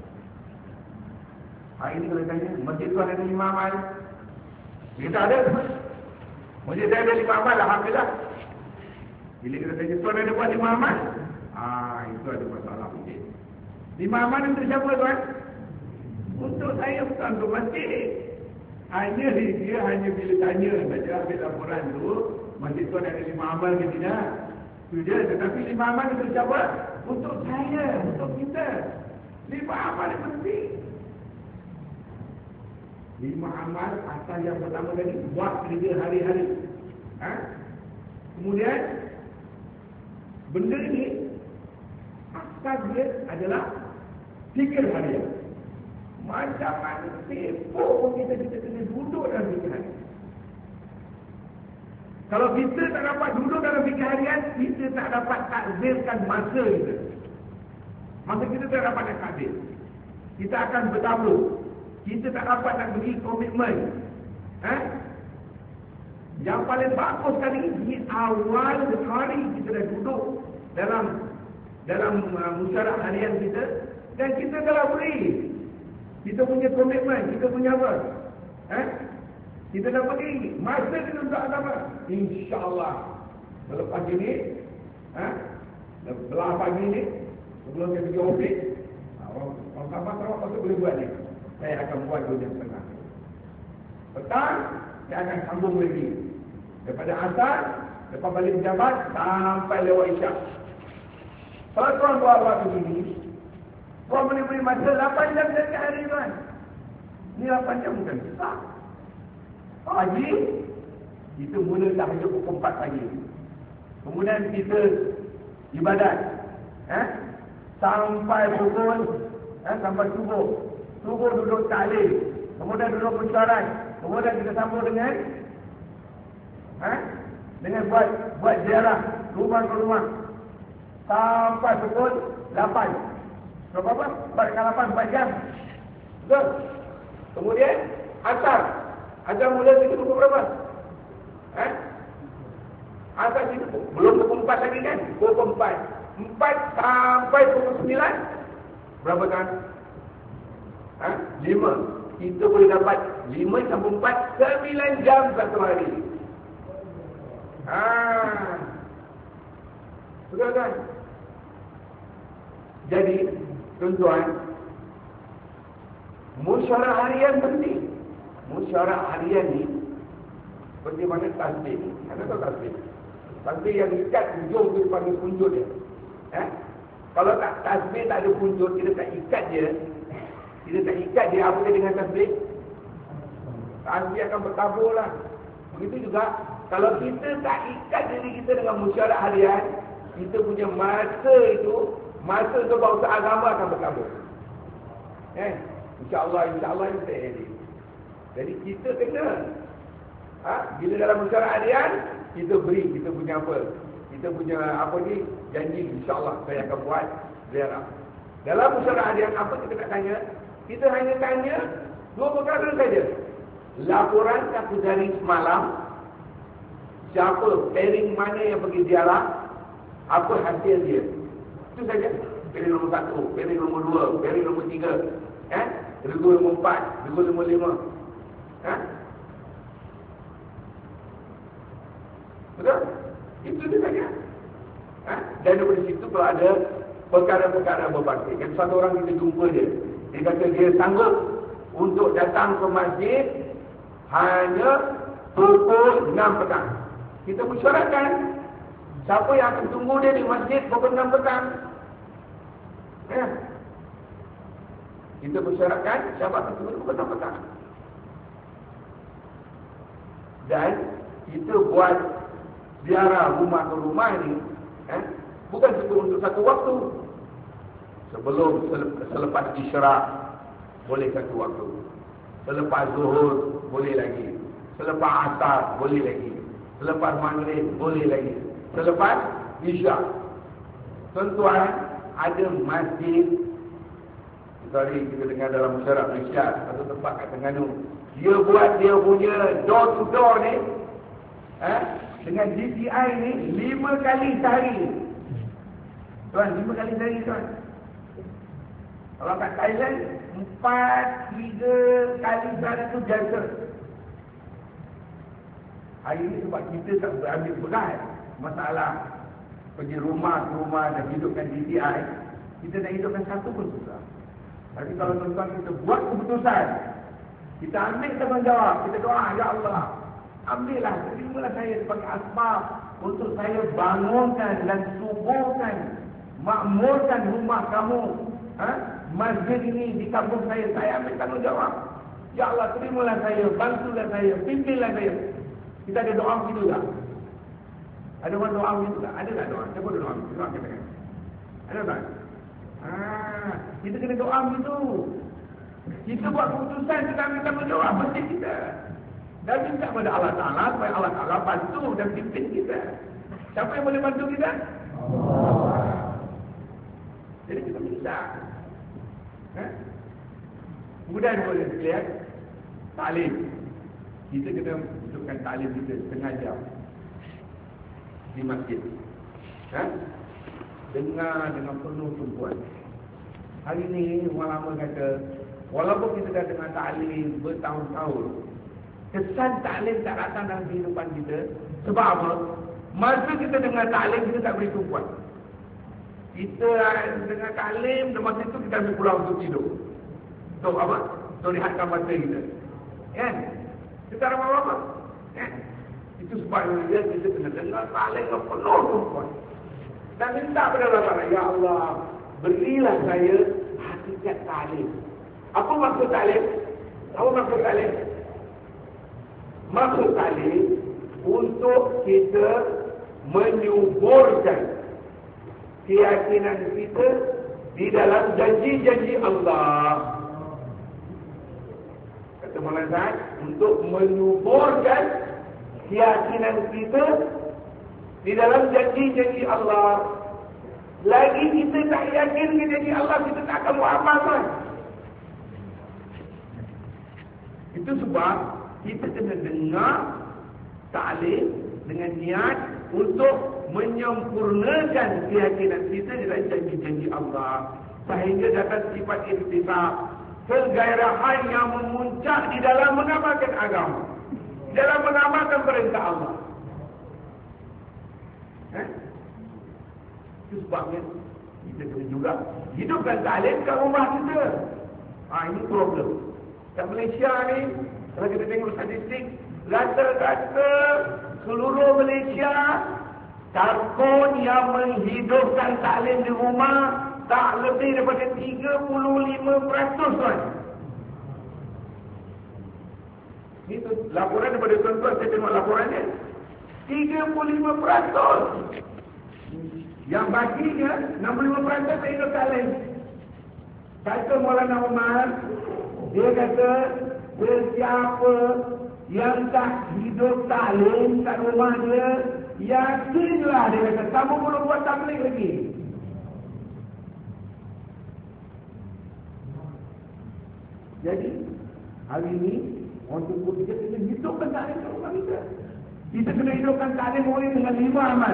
hari ini kalau tanya, masjid tu ada lima amal? Kita ada. Masjid ada lima amal, alhamdulillah. Bila kita tanya, tuan ada buat lima amal? Ah, itu ada masalah mungkin. Lima amal untuk siapa tuan? Untuk saya, bukan untuk masjid. Hanya dia hanya bila tanya saja, ambil laporan tu, masjid tuan ada lima amal ke tidak? Itu je. Tetapi lima amal untuk siapa? Untuk saya, untuk kita. Lima amal yang penting. Lima amal, asal yang pertama tadi, buat kerja hari-hari. Ha? Kemudian, benda ini asal dia adalah fikir harian. Macam mana tempoh pun kita, kita kena duduk dalam fikir harian. Kalau kita tak dapat duduk dalam fikir harian, kita tak dapat takdirkan masa kita. Masa kita tak dapat nak takdir. Kita akan bertabluk. Kita tak dapat nak beri komitmen. Eh? Yang paling bagus kali di awal hari kita dah duduk dalam dalam uh, musyawarah harian kita, dan kita telah beri kita punya komitmen, kita punya apa? Eh? Kita dah beri masa kita untuk apa? InsyaAllah selepas ini, eh? Belah pagi ni, sebelum kita pergi ofis, orang sahabat terawak patut boleh buat ni. Saya akan buat dua jam setengah. Petang, saya akan sambung lagi. Daripada asar, lepas balik pejabat, sampai lewat isyak. Kalau tuan buat waktu ini, tuan boleh beri masa lapan jam setiap hari tuan. Ini lapan jam bukan besar. Pagi, kita mula tahajud pukul empat pagi. Kemudian kita ibadat. Eh? Sampai pukul, eh, sampai subuh. Subuh duduk ta'lim. Kemudian duduk mesyuarat. Kemudian kita sambung dengan Ha? Dengan buat buat ziarah rumah ke rumah sampai pukul lapan. Berapa apa? empat kali lapan, empat jam. Betul? Kemudian asar. Asar mula kita pukul berapa? Ha? Asar kita belum pukul empat lagi kan? Pukul empat. empat sampai pukul sembilan. Berapa kan? Ha? lima. Kita boleh dapat lima sampai empat, sembilan jam satu hari. Ah, betul kan? Jadi, tuan-tuan, musyawarah harian penting. Musyawarah harian ni Seperti mana tasbih. Anda tahu tasbih? Tasbih yang ikat hujung tu dipanggil punjut dia. Eh? Kalau tak tasbih tak ada punjut, kita tak ikat dia. Kita tak ikat dia, apa dia dengan tasbih? Tasbih akan bertabur lah. Begitu juga, kalau kita tak ikat diri kita dengan musyawarah harian, kita punya masa itu, masa untuk bangsa agama akan bertabur. Eh? InsyaAllah, insyaAllah itu tak jadi. Jadi kita kena, ha? Bila dalam musyawarah harian, kita beri, kita punya apa? Kita punya apa ni, janji insyaAllah saya akan buat ziarah. Dalam musyawarah harian, apa kita nak tanya? Kita hanya tanya dua perkara saja. Laporan satu dari semalam, siapa, pairing mana yang pergi ziarah, apa hasil dia. Itu saja. Pairing nombor satu, pairing nombor dua, pairing nombor tiga, eh? Regu nombor empat, regu nombor lima. Eh? Betul? Itu dia saja. Eh? Dan dari situ kalau ada perkara-perkara berbakti. Kan satu orang kita jumpa dia. Dia kata dia sanggup untuk datang ke masjid hanya pukul enam petang. Kita mesyuaratkan siapa yang akan tunggu dia di masjid pukul enam petang. Ya. Kita mesyuaratkan siapa akan tunggu dia pukul enam petang. Dan kita buat ziarah rumah ke rumah ni, eh, bukan untuk satu waktu. Sebelum, selepas isyarak, boleh satu waktu. Selepas zuhur, boleh lagi. Selepas asar, boleh lagi. Selepas maghrib, boleh lagi. Selepas isyak. Tuan-tuan, ada masjid. Tadi kita dengar dalam musyawarah Malaysia, satu tempat kat Terengganu. Dia buat dia punya door to door ni, eh, dengan D T I ni, lima kali sehari. Tuan, lima kali sehari tuan. Kalau kat Thailand, empat, tiga kali sehari tu biasa. Hari ini sebab kita tak berambil berat masalah pergi rumah ke rumah dan hidupkan D T I, kita nak hidupkan satu pun susah. Tapi kalau tuan-tuan kita buat keputusan, kita ambil tanggungjawab, kita doa, Ya Allah, ambillah, terimalah saya sebagai asbab untuk saya bangunkan dan subuhkan, makmurkan rumah kamu, ha? Masjid ini di kampung saya, saya ambil tanggungjawab. Ya Allah, terimalah saya, bantulah saya, pimpinlah saya. Kita ada doa begitu tak? Ada orang doa begitu tak? Ada tak doa? Siapa ada doa? Doa kita kan? Ada tak? Ah, kita kena doa begitu. Kita buat keputusan, kita ambil tanggungjawab masjid kita. Dan minta kepada Allah Ta'ala supaya Allah Ta'ala bantu dan pimpin kita. Siapa yang boleh bantu kita? Allah. Jadi kita minta. Eh? Kemudian boleh lihat ta'lim. Kita kena hidupkan ta'lim kita setengah jam di masjid. Eh? Dengar dengan penuh tumpuan. Hari ini orang lama kata, walaupun kita dah dengar ta'lim bertahun-tahun, kesan ta'lim tak datang dalam kehidupan kita. Sebab apa? Masa kita dengar ta'lim, kita tak beri tumpuan. Kita dengar ta'lim, dan masa itu kita ambil pulang untuk tidur. Untuk apa? Untuk lihatkan masa kita. Kan? Kita ramai apa? Kan? Itu sebabnya kita kena dengar ta'lim dengan penuh tumpuan. Dan minta kepada Allah Ta'ala, Ya Allah, berilah saya hakikat ta'lim. Apa maksud ta'lim? Apa maksud ta'lim? Maksud ta'lim untuk kita menyuburkan keyakinan kita di dalam janji-janji Allah. Kata Maulana Sa'ad, untuk menyuburkan keyakinan kita di dalam janji-janji Allah. Lagi kita tak yakin ke janji Allah, kita tak akan buat apa-apa. Itu sebab kita kena dengar ta'lim dengan niat untuk menyempurnakan keyakinan kita dalam janji-janji Allah, sehingga dapat sifat intisab, kegairahan yang memuncak di dalam mengamalkan agama, dalam mengamalkan perintah Allah. Eh? Itu sebabnya kita kena juga hidupkan ta'lim kat rumah kita. Ha, ini problem. Kat Malaysia ni, kalau kita tengok statistik, rata-rata seluruh Malaysia, karbon yang menghidupkan taklim di rumah tak lebih daripada tiga puluh lima peratus tuan. Itu laporan daripada tuan-tuan, saya tengok laporannya. tiga puluh lima peratus. Yang baginya enam puluh lima peratus saya hidup taklim. Kata Maulana Umar, dia kata sesiapa yang tak hidup taklim kat rumah dia, yakinlah dia kata kamu belum buat taklim lagi. Jadi hari ini orang tua kita kena hidupkan taklim kat rumah kita. Kita kena hidupkan taklim orang dengan lima amal.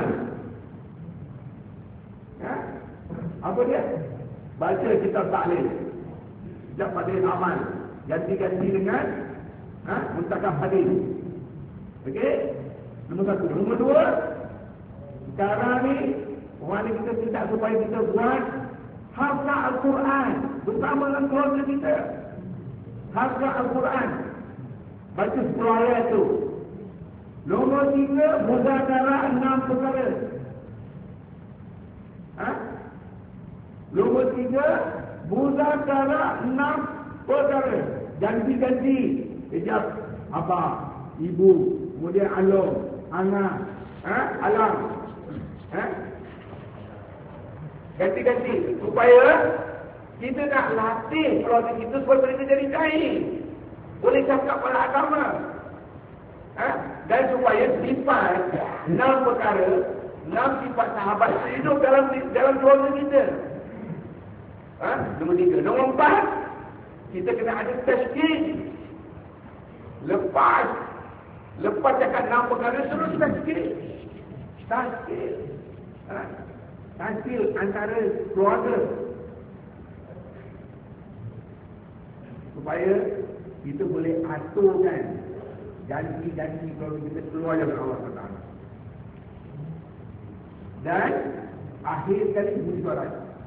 Ha? Apa dia? Baca kitab taklim. Sejak pada amal. Ganti-ganti dengan ha? Muntakab hadis. Okey? Nombor satu. Nombor dua, sekarang ni orang ni kita minta supaya kita buat hafal Al-Quran bersama dengan keluarga kita. Hafal Al-Quran. Baca sepuluh ayat tu. Nombor tiga, muzakarah enam perkara. Ha? Nombor tiga, muzakarah enam perkara. Ganti-ganti. Sekejap abah, ibu, kemudian alom, anak, ha? Alam. Ha? Ganti-ganti. Supaya kita nak latih keluarga kita supaya mereka jadi cair. Boleh cakap pada agama. Ha? Dan supaya sifat enam perkara, enam sifat sahabat hidup dalam dalam keluarga kita. Ha? Nombor tiga. Nombor empat, kita kena ada tazkir. Lepas lepas cakap enam perkara, terus tazkir. Tazkir. Ha? Tazkir antara keluarga. Supaya kita boleh aturkan janji-janji kalau kita keluar dari Allah subhanahu wa taala. Dan akhir sekali musyawarah.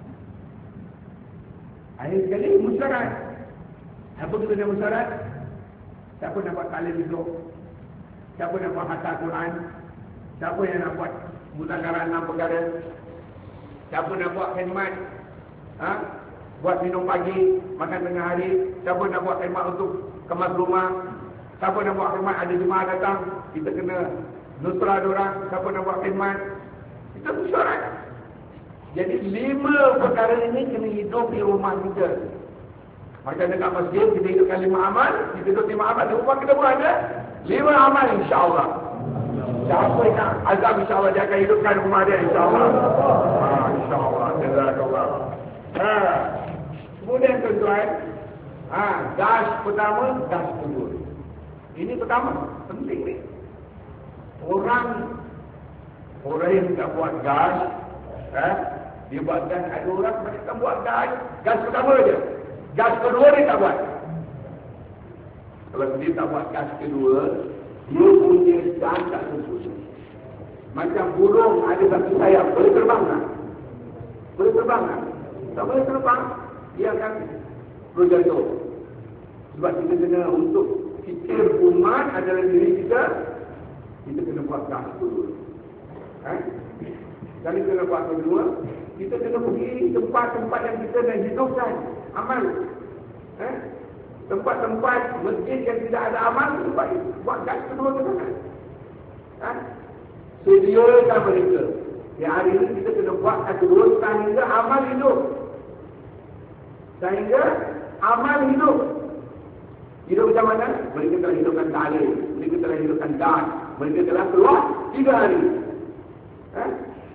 Akhir sekali musyawarah. Apa kita nak musyawarah? Siapa nak buat taklim hidup? Siapa nak buat khatam Quran? Siapa yang nak buat muzakarah enam perkara? Siapa nak buat khidmat? Ha? Buat minum pagi, makan tengah hari. Siapa nak buat khidmat untuk kemas rumah? Siapa nak buat khidmat ada jemaah datang, kita kena nusrah diorang. Siapa nak buat khidmat, kita musyawarah. Jadi lima perkara ini kena hidup di rumah kita. Macam dekat masjid kita hidupkan lima amal, kita hidup lima amal. Di rumah kita pun ada lima amal, insyaAllah. Siapa yang nak azam, insyaAllah dia akan hidupkan rumah dia, insyaAllah. Ha, insyaAllah. Jazakallah. Ha. Kemudian tuan-tuan, ha, gas pertama, gas kedua. Ini pertama, penting ni. Orang orang yang tak buat gas, eh, dia buat gas, ada orang macam buat gas, gas pertama je. Gas kedua dia tak buat. Kalau dia tak buat gas kedua, dia punya gas tak sempurna. Macam burung ada satu sayap, boleh terbang tak? Boleh terbang tak? Tak boleh terbang, dia akan berjatuh. Sebab kita kena untuk fikir umat adalah diri kita, kita kena buat gas dulu. Eh? Kali kena buat kedua, kita kena pergi tempat-tempat yang kita nak hidupkan amal. Eh? Tempat-tempat masjid yang tidak ada amal, buat, buat gas kedua ke sana. Eh? Sediakan mereka. Yang hari ini kita kena buat gas kedua sehingga amal hidup. Sehingga amal hidup. Hidup macam mana? Mereka telah hidupkan taklim, mereka telah hidupkan gas, mereka telah keluar tiga hari. Eh?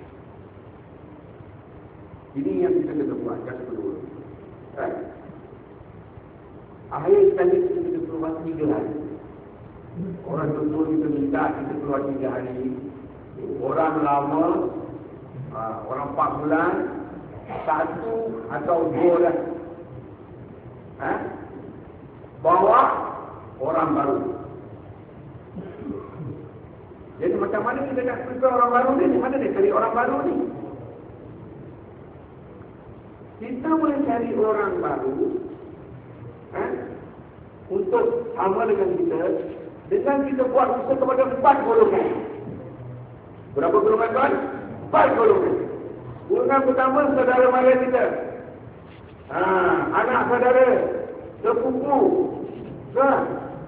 Ini yang kita kena buat, gas kedua. Eh? Akhir sekali kita kena keluar tiga hari. Orang tentu kita minta kita keluar tiga hari. Orang lama, uh, orang empat bulan, satu atau dua dah. Eh? Bawa orang baru. Jadi macam mana kita nak prepare orang baru ni? Mana dia cari orang baru ni? Kita boleh cari orang baru, eh, untuk sama dengan kita dengan kita buat usaha kepada empat golongan. Berapa golongan tuan? Empat golongan. Golongan pertama, saudara mara kita. Ha, anak saudara, sepupu. Kan?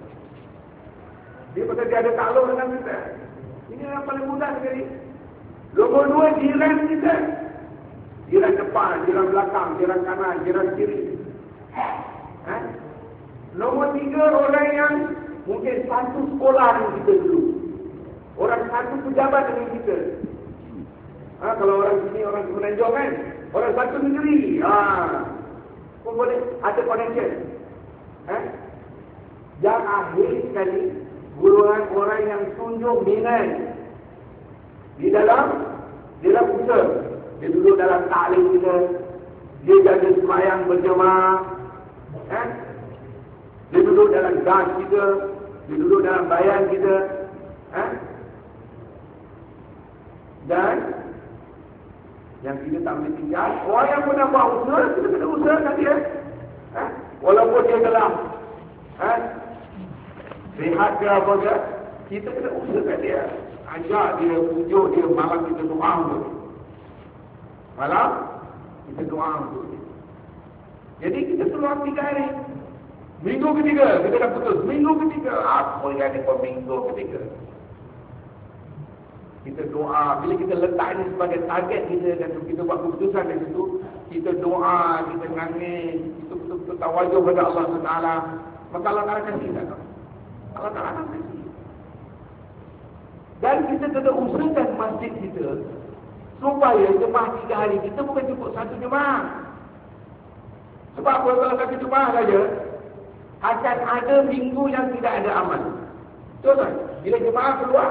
Dia pasal dia ada takluk dengan kita. Ini yang paling mudah sekali. Nombor dua, jiran kita. Jiran depan, jiran belakang, jiran kanan, jiran kiri. Ha? Nombor tiga, orang yang mungkin satu sekolah dengan kita dulu. Orang satu pejabat dengan kita. Ha, kalau orang sini, orang Semenanjung kan. Orang satu negeri. Ha. Pun boleh ada connection. Ha? Yang akhir sekali, golongan orang yang tunjuk minat di dalam di dalam usaha. Dia duduk dalam taklim kita. Dia jaga sembahyang berjemaah. Ha? Dia duduk dalam gas kita. Dia duduk dalam bayan kita. Ha? Dan yang kita tak boleh tinggal, orang yang pernah buat usaha, kita kena usahakan dia. Ha? Walaupun dia telah ha? rehat ke apa ke, kita kena usahakan dia. Ajak dia, pujuk dia, malam kita doa untuk dia. Malam kita doa untuk dia. Jadi kita keluar tiga hari. Minggu ketiga kita dah putus. Minggu ketiga, apa yang ada pun minggu ketiga. Kita doa, bila kita letak ini sebagai target kita dan kita buat keputusan dari situ, kita doa, kita nangis, kita betul-betul tawajuh kepada Allah subhanahu wa taala. Maka Allah Ta'ala kasih tak? Allah Ta'ala akan kasih. Dan kita kena usahakan masjid kita supaya jemaah tiga hari kita bukan cukup satu jemaah. Sebab kalau satu jemaah saja, akan ada minggu yang tidak ada amal. Betul tak? Bila jemaah keluar,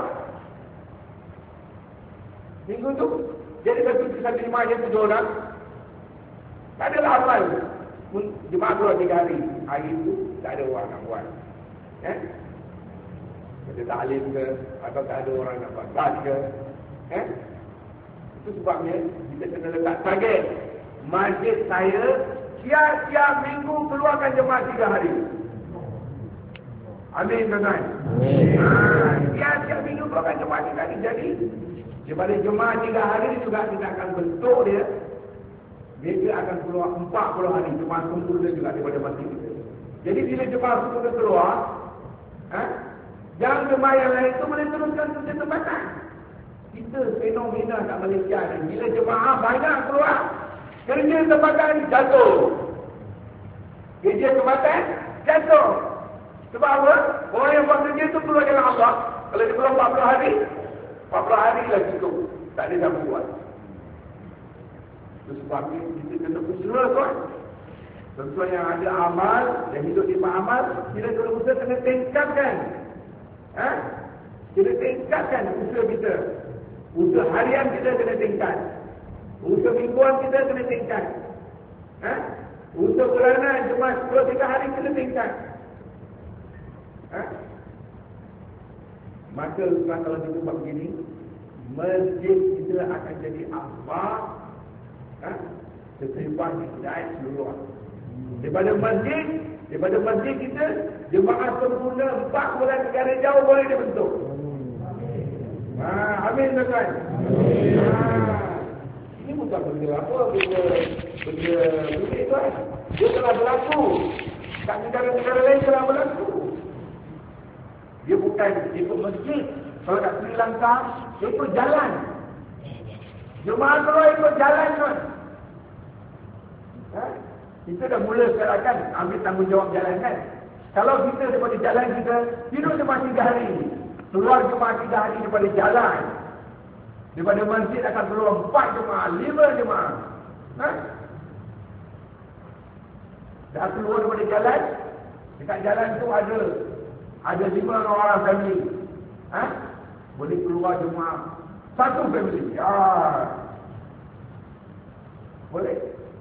minggu tu jadi satu satu jemaah yang tujuh orang, tak ada amal. Jemaah keluar tiga hari, hari itu tak ada orang nak buat. Eh? Ada taklim ke, atau tak ada orang nak buat gas ke. Eh? Itu sebabnya kita kena letak target. Masjid saya tiap-tiap minggu keluarkan jemaah tiga hari. Amin tuan-tuan. Ha, tiap-tiap minggu keluarkan jemaah tiga hari. Jadi daripada jemaah tiga hari juga kita akan bentuk dia. Dia akan keluar empat puluh hari jemaah sempurna juga daripada masjid kita. Jadi bila jemaah sempurna keluar, ha, yang jemaah yang lain itu boleh teruskan kerja tempatan. Kita fenomena kat Malaysia ni, bila jemaah banyak keluar, kerja tempatan jatuh. Kerja tempatan jatuh. Sebab apa? Orang yang buat kerja itu keluar jalan Allah. Kalau dia keluar empat puluh hari, empat puluh hari lah cukup. Tak ada yang buat. Itu sebabnya kita kena usaha tuan. Tentu yang ada amal, yang hidup di amal, kita kena usaha kena tingkatkan. Ha? Kita tingkatkan usaha kita. Usaha harian kita kena tingkat. Usaha mingguan kita kena tingkat. Ha? Usaha bulanan cuma sepuluh tiga hari kena tingkat. Ha? Maka kalau kita buat begini, masjid kita akan jadi asbab, ha? Keseimbangan hidayah seluruh. Daripada masjid, daripada masjid kita, jemaah sempurna empat bulan negara jauh boleh dibentuk. Ha, amin tuan-tuan. Ha, ini bukan benda apa, benda benda benda tuan. Dia telah berlaku. Kat negara-negara lain telah berlaku. Dia bukan ikut masjid. Kalau kat Sri Lanka, ikut jalan. Jemaah keluar ikut jalan tuan. Ha? Kita dah mula sekarang kan ambil tanggungjawab jalan kan. Kalau kita daripada jalan kita hidup cuma tiga hari, keluar cuma tiga hari daripada jalan, daripada masjid akan keluar empat jemaah, lima jemaah. Ha? Dah keluar daripada jalan, dekat jalan tu ada ada lima orang family. Ha? Boleh keluar jemaah satu family. Ya. Boleh.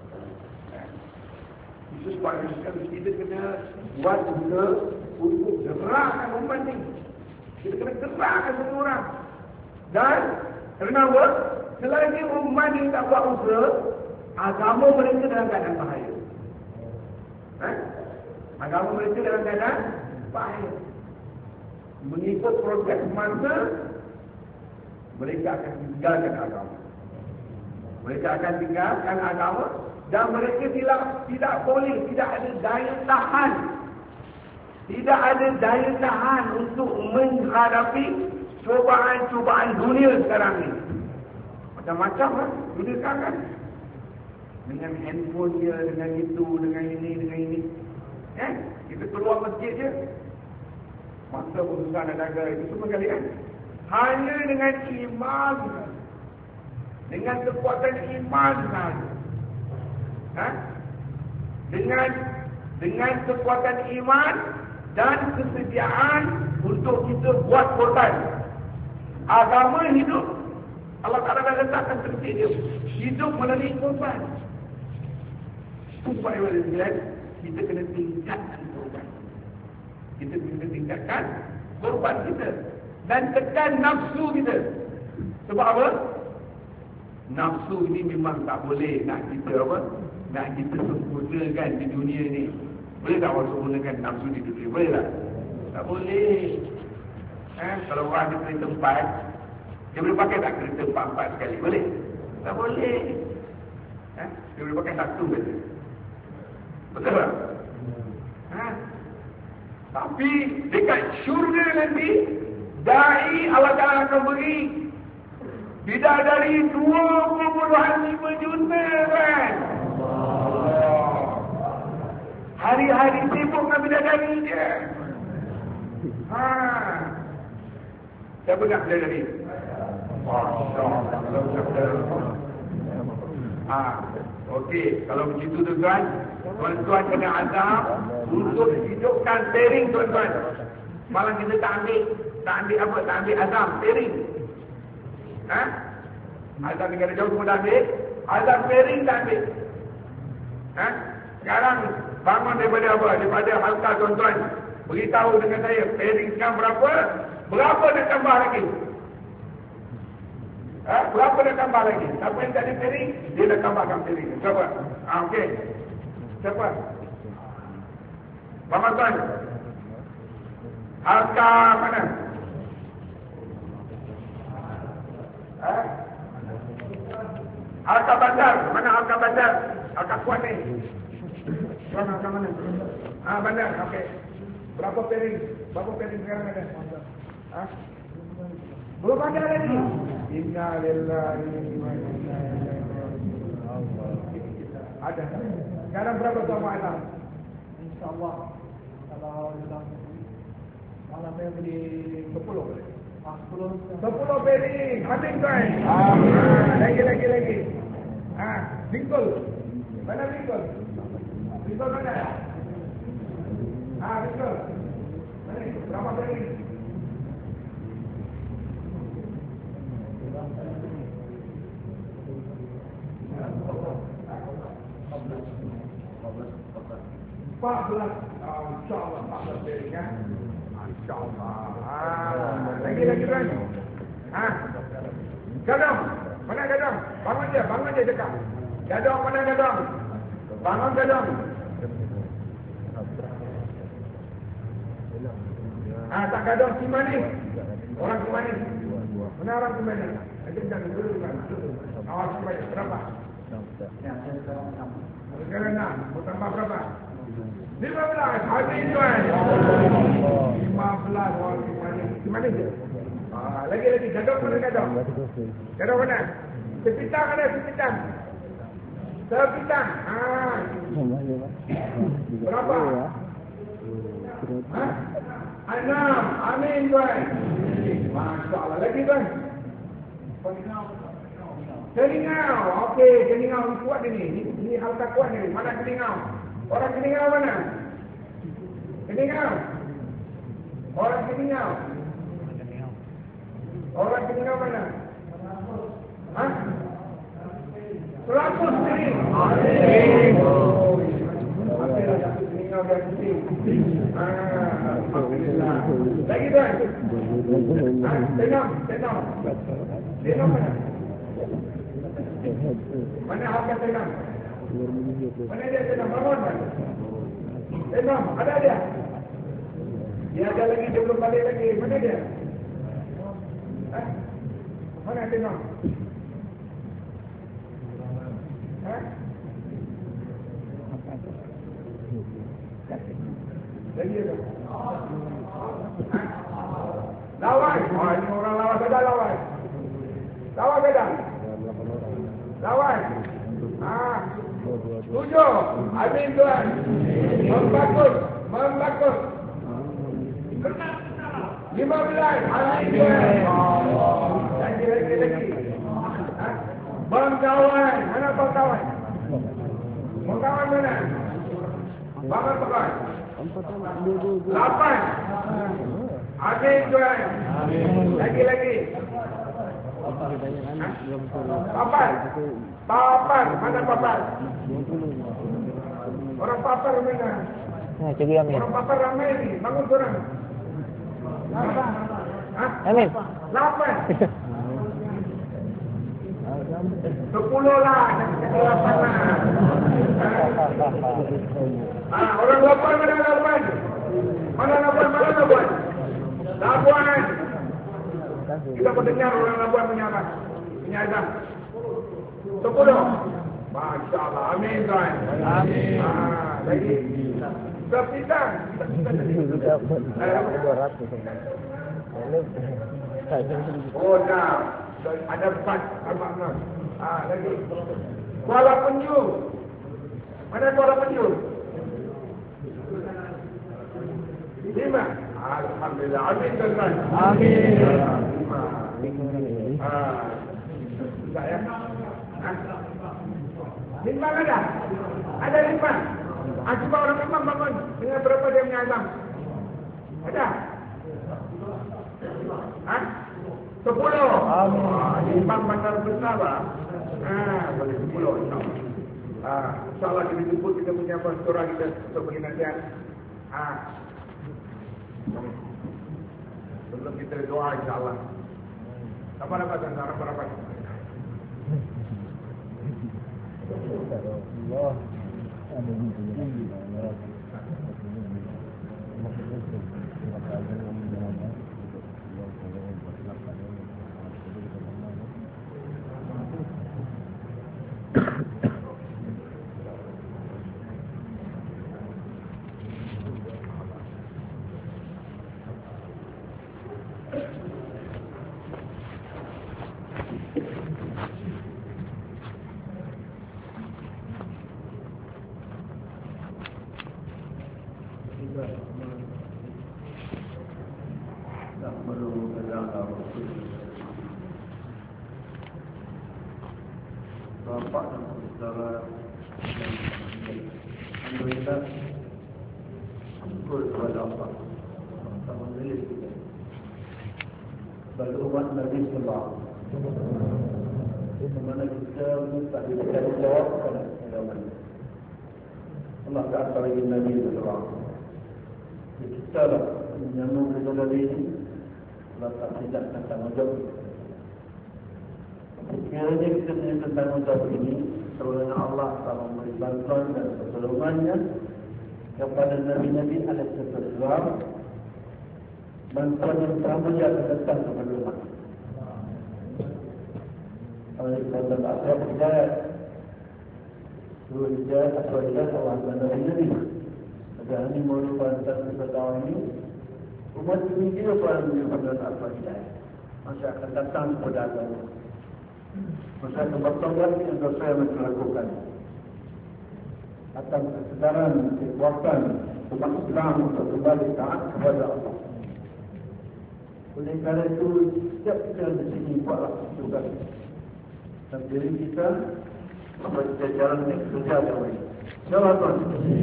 Itu sebabnya kita kena buat usaha untuk gerakkan umat ni. Kita kena gerakkan semua orang. Dan kenapa? Selagi umat ni tak buat usaha, agama mereka dalam keadaan bahaya. Ha? Agama mereka dalam keadaan bahaya. mengikut proses masa, mereka akan tinggalkan agama. Mereka akan tinggalkan agama dan mereka tidak tidak boleh, tidak ada daya tahan. Tidak ada daya tahan untuk menghadapi cubaan-cubaan dunia sekarang ni. Macam-macam lah dunia sekarang kan. Dengan handphone dia, dengan itu, dengan ini, dengan ini. Eh, kita keluar masjid je. Masa urusan negara itu semua kali kan. Hanya dengan iman, dengan kekuatan iman sahaja. Ha? Dengan dengan kekuatan iman dan kesediaan untuk kita buat korban. Agama hidup, Allah Ta'ala dah letakkan prinsip dia. Hidup melalui korban. Supaya kita kena tingkatkan korban. Kita kena tingkatkan korban kita. Dan tekan nafsu kita. Sebab apa? Nafsu ini memang tak boleh nak kita apa? Nak kita sempurnakan di dunia ni. Boleh tak orang sempurnakan nafsu di dunia? Boleh tak? Tak boleh. Eh, kalau orang ada kereta empat, dia boleh pakai tak kereta empat-empat sekali? Boleh? Tak boleh. Eh, dia boleh pakai satu saja. Betul tak? Ha? Tapi dekat syurga nanti, dai Allah Ta'ala akan beri bidadari dua puluh lima juta kan. Hari-hari sibuk dengan bidadari dia. Ha. Siapa nak bidadari? Masya Allah. Ha. Okey, kalau begitu tuan-tuan, tuan-tuan kena azam untuk hidupkan pairing tuan-tuan. Malah kita tak ambil, tak ambil apa, tak ambil azam, pairing. Ha? Azam negara jauh semua dah ambil, azam pairing tak ambil. Ha? Sekarang bangun daripada apa? Daripada halka tuan-tuan. Beritahu dengan saya, pairing sekarang berapa? Berapa nak tambah lagi? Ha? Berapa nak tambah lagi? Siapa yang tak ada pairing, dia nak tambahkan pairing. Siapa? Ha, okey. Siapa? Bapak tuan. Halka mana? Ha? Halka bandar. Mana halka bandar? Halka kuat ni. Tuan halka mana? Ah, ha, bandar. Okey. Berapa pairing? Berapa pairing sekarang ada? Ha? Belum ada lagi. Inna lillahi wa inna ilaihi raji'un. Ada. Sekarang berapa tuan malam? InsyaAllah kalau dalam malam saya beli sepuluh boleh? Ah, sepuluh. Sepuluh pairing. Habis tuan. Ah, lagi lagi lagi. Ah, bingkul. Mana bingkul? Bingkul mana? Ah, bingkul. Mana? Berapa pairing? Empat belas, insyaAllah empat belas pairing ya. InsyaAllah. Ah, lagi lagi tuan. Ah, gadong, mana gadong? Bangun dia, bangun dia dekat. Gadong mana gadong? Bangun gadong. Ah, tak gadong si manis. Orang si manis. Mana orang si manis? Ajak jangan dulu kan. Awas supaya berapa? Ya, saya sekarang enam. Sekarang enam. Mau tambah berapa? Lima belas. Habis tuan. Lima belas orang si manis. Si manis je. Ah, lagi lagi. Gadong mana gadong? Gadong mana? Sepitang ada sepitang. Sepitang. Ah. Berapa? Hah? Enam. Amin tuan. Masya Allah. Lagi tuan. Keningau. Okey, keningau ni kuat ni. Ini, ini halka kuat ni. Mana keningau? Orang keningau mana? Keningau. Orang keningau. Orang keningau mana? Hah? Seratus ni. Amin. Keningau dan kucing. Ah, alhamdulillah. Lagi tuan. Ah, tenang, tenang. Tenang mana? Mana harga tenang? Mana dia tenang? Bangun kan? Tenang, ada dia? Dia ada lagi, dia belum balik lagi. Mana dia? Eh? Mana tengok? Eh? Lagi ada? Lawan. Oh, ini orang lawan saja lawan. Lawan saja. Lawan. Ah. Tujuh. Amin tuan. Membagus. Membagus. Lima belas. Amin tuan. Lagi, lagi, lagi. Bang kawan. Mana bang kawan? Bang kawan mana? Bang apa kawan? Lapan. Amin tuan. Lagi, lagi. Papan. Papan. Mana papan? Orang papan mana? Nah, cikgu Amin. Orang papan ramai ni. Bangun korang. Hah? Amin. Lapan. Sepuluh lah. Lapan lah. Ah, orang lapan mana lapan? Mana lapan? Mana lapan? Labuan. Kita mendengar orang Labuan menyala. Menyala. Sepuluh. Masya Allah. Amin tuan. Amin. Ah, lagi. Sepitang. Oh, dah. Ada empat. Amat-amat. Ah, lagi. Kuala Penjuru. Mana Kuala Penjuru? Lima. Alhamdulillah. Amin tuan. Amin. Ah. Tidak ya? Hah? Lima ada? Ada lima. Ah, cuba orang imam bangun. Dengan berapa dia punya azam? Ada? Hah? Sepuluh. Amin. Imam bandar besar lah. Ah, boleh sepuluh. InsyaAllah. Ah, InsyaAllah kita jemput kita punya pastora kita untuk bagi nasihat. Ah. Sebelum kita doa insyaAllah. Rapat-rapat dan rapat-rapat. Allah. Bapak dan saudara Alhamdulillah syukur kepada Allah untuk memilih kita sebagai umat Nabi Sallallahu di mana kita minta diberikan jawab kepada agama Allah Taala bagi Nabi Sallallahu kita lah menyambung kepada ini Allah Taala tidak akan tanggungjawab. Sekiranya kita punya tanggungjawab ini, sebenarnya Allah telah memberi bantuan dan pertolongannya kepada Nabi-Nabi alaihissalam. Bantuan yang sama dia akan datang kepada umat. Oleh kerana asal hidayah, seluruh hidayah asal hidayah Allah dan Nabi-Nabi. Agar ini merupakan kita tahun ini, umat ini juga pada merupakan asal hidayah. Masih akan datang kepada agama. Masa kebetulan yang dosa yang mereka lakukan atas kesedaran kekuatan umat Islam untuk kembali taat kepada Allah. Oleh kerana itu, setiap kita di sini buatlah tugas dan diri kita supaya kita jalan yang kerja dengan insyaAllah tuan.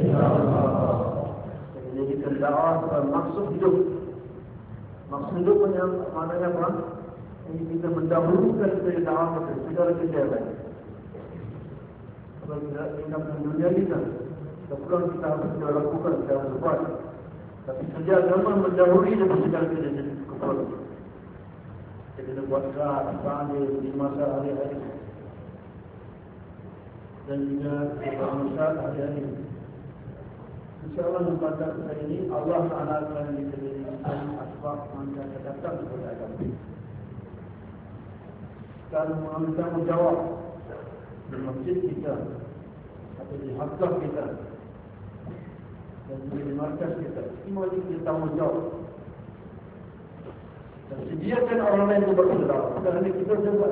Jadi kita dakwah maksud hidup. Maksud hidup yang maknanya apa? Ini kita mendahulukan dari dakwah kita segala kejayaan. Kalau kita ingat dunia kita, keperluan kita harus kita lakukan, kita harus buat. Tapi kerja agama mendahului dari segala kejayaan keperluan. Kita kena buat gerak, sambil di masa hari-hari. Dan juga berusaha hari-hari. InsyaAllah pada saya ini Allah Taala akan menjadikan asbab maka datang kepada agama. Dan mengambil tanggungjawab di masjid kita atau di halqah kita dan di markas kita, semua ini kita tanggungjawab. Dan sediakan orang lain untuk berdoa. Kerana kita juga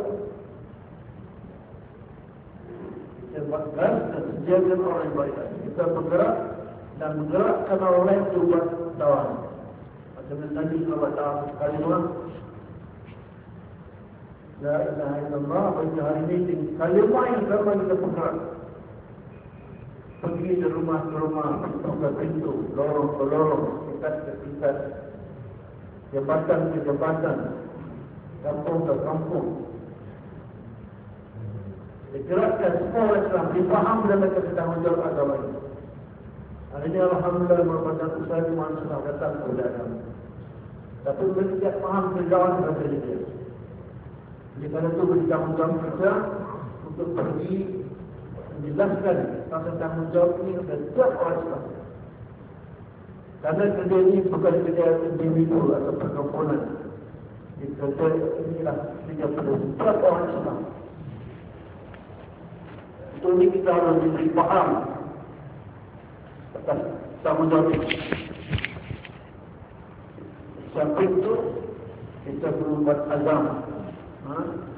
kita bergerak dan sediakan orang yang baik. Kita bergerak dan menggerakkan orang lain untuk buat doa. Macam Nabi sallallahu alaihi wasallam kalimah La ilaha illallah bagi hari ini kalimah yang sama kita bergerak. Pergi ke rumah ke rumah, pintu ke pintu, lorong ke lorong, tingkat ke tingkat, jabatan ke jabatan, kampung ke kampung. Digerakkan semua orang Islam difaham dan mereka bertanggungjawab agama ini. Hari ini alhamdulillah merupakan usaha di mana sudah datang kepada agama. Tapi mereka tidak faham kejawan kepada dia. Jadi karena itu bertanggungjawab kita untuk pergi menjelaskan tentang tanggungjawab ini kepada setiap orang Islam. Karena kerja ini bukan kerja individu atau perkumpulan. Kerja inilah kerja pada setiap orang Islam. Itu ini kita harus diberi faham atas tanggungjawab ini. Sampai itu kita perlu buat azam. Ha?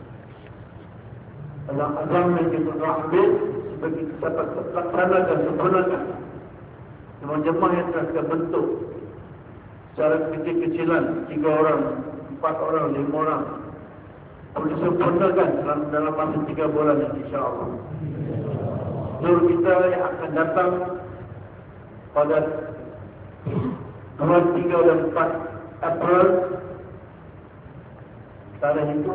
Dalam azam yang kita ambil sebagai kita laksanakan sempurnakan. Memang jemaah yang telah kita bentuk secara kecil-kecilan, tiga orang, empat orang, lima orang, boleh sempurnakan dalam, dalam masa tiga bulan ini, insyaAllah. Nur kita yang akan datang pada dua, tiga dan empat April tarikh itu,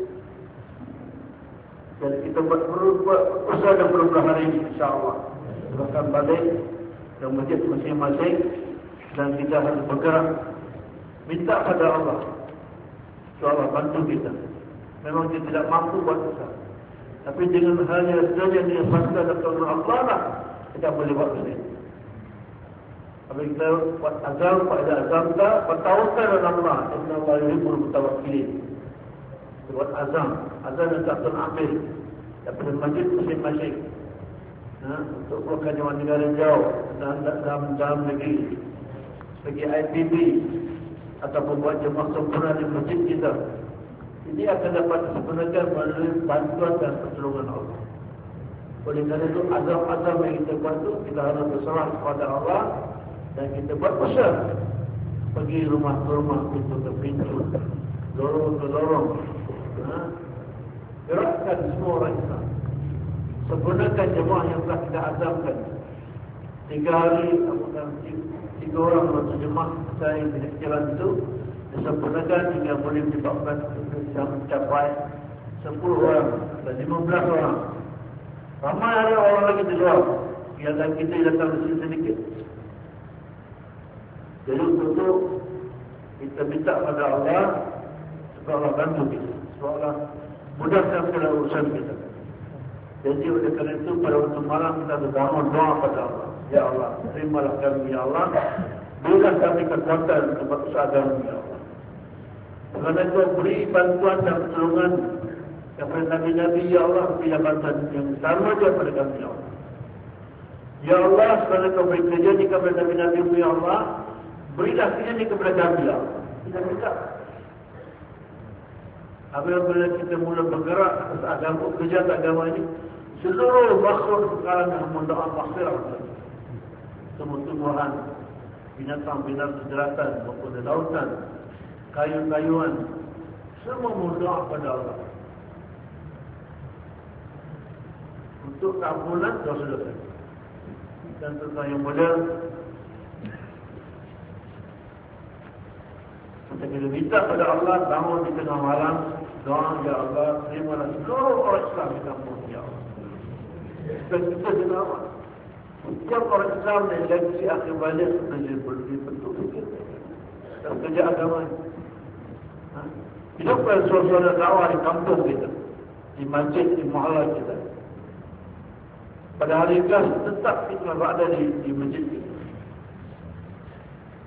dan kita buat usaha dan beberapa hari ini, insyaAllah. Kita akan balik ke masjid masing-masing dan kita harus bergerak minta pada Allah supaya Allah bantu kita. Memang kita tidak mampu buat usaha, tapi dengan hanya saja ni fasa dan tolong Allah lah kita boleh buat ini. Apabila kita buat azam, pada azam kita bertawakal kepada Allah. Inna Allah yuhibbul mutawakkilin. Buat azam, azam yang tak terambil daripada masjid masing-masing. Ha, untuk bukan jemaah negara jauh dan dalam dalam negeri bagi I P B ataupun buat jemaah sempurna di masjid kita, ini akan dapat disempurnakan melalui bantuan dan pertolongan Allah. Oleh kerana itu azam-azam yang kita buat itu kita harus berserah kepada Allah dan kita buat usaha pergi rumah ke rumah, pintu ke pintu, lorong ke lorong, ha? Gerakkan semua orang Islam. Sempurnakan jemaah yang telah kita azamkan. Tiga hari, tiga orang atau jemaah kita yang tidak jalan itu disempurnakan hingga boleh menyebabkan bisa mencapai sepuluh orang dan lima belas orang. Ramai ada orang lagi di luar. Biarkan kita datang di sini sedikit. Jadi untuk itu kita minta pada Allah supaya Allah bantu kita, supaya Allah mudahkan segala urusan kita. Jadi oleh kerana itu pada waktu malam kita berbangun doa pada Allah. Ya Allah, terimalah kami ya Allah. Berikan kami kekuatan untuk usaha kami ya Allah. Kerana itu beri bantuan dan pertolongan kepada Nabi-Nabi ya Allah, bila bantuan yang sama saja pada kami ya Allah. Ya Allah, kerana kau beri kerja ni kepada Nabi-Nabi ya Allah, berilah kerja ni kepada kami ya Allah. Kita minta. Apabila kita mula bergerak atas agama, kerja agama ini, seluruh makhluk sekarang yang mendoa maghfirah. Tumbuh-tumbuhan, binatang-binatang daratan maupun di lautan, kayu-kayuan, semua mendoa pada Allah untuk keampunan dosa-dosa. Dan tentang yang mulia, kita kena minta pada Allah bangun di tengah malam, doa ya Allah, terimalah seluruh orang Islam di kampung ya Allah. Dan kita juga setiap orang Islam dan legacy akhir balik menjadi bentuk fikir dan kerja agama. Ha? Hidupkan suasana dakwah di kampung kita, di masjid, di mahalah kita. Pada hari ikhlas tetap kita berada di, di masjid kita.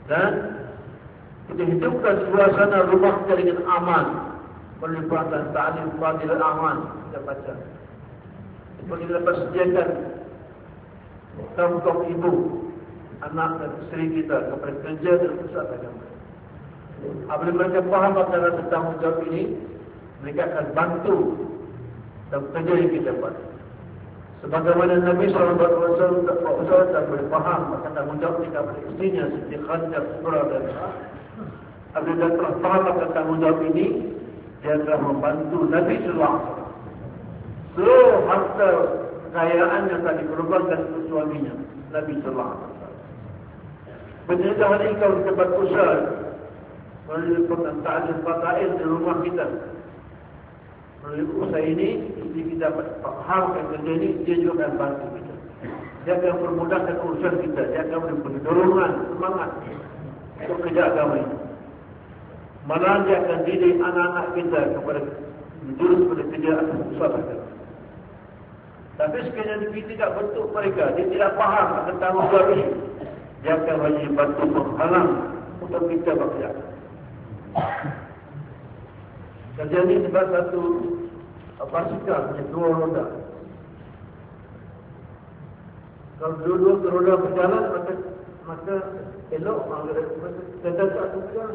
Dan kita hidupkan suasana rumah kita dengan aman, melibatkan ta'lim fadil aman kita baca. Seperti kita dapat sediakan kaum-kaum ibu, anak dan isteri kita kepada kerja dan pusat agama. Apabila mereka faham akan tanggungjawab ini, mereka akan bantu dalam kerja yang kita buat. Sebagaimana Nabi sallallahu alaihi wasallam tak boleh faham akan tanggungjawab mereka kepada istrinya seperti Khadijah, Surah dan apabila dia telah faham akan tanggungjawab ini, dia telah membantu Nabi sallallahu alaihi wasallam. Seluruh harta kekayaan yang telah dikorbankan untuk suaminya, Nabi sallallahu alaihi wasallam. Benar hari ini kalau kita buat usaha melalui ta'lim fadail di rumah kita, melalui usaha ini, isteri kita fahamkan kerja ini, dia juga akan bantu kita. Dia akan memudahkan urusan kita, dia akan memberi dorongan, semangat untuk kerja agama ini. Malah dia akan didik anak-anak kita kepada menjurus pada kerja usaha agama. Tapi sekiranya kita tidak bentuk mereka, dia tidak faham akan tanggungjawab ini, dia akan wajib bantu menghalang untuk kita bekerja. Kerja ini sebab satu basikal punya dua roda. Kalau dua-dua roda berjalan, maka maka elok, maka kita satu berjalan.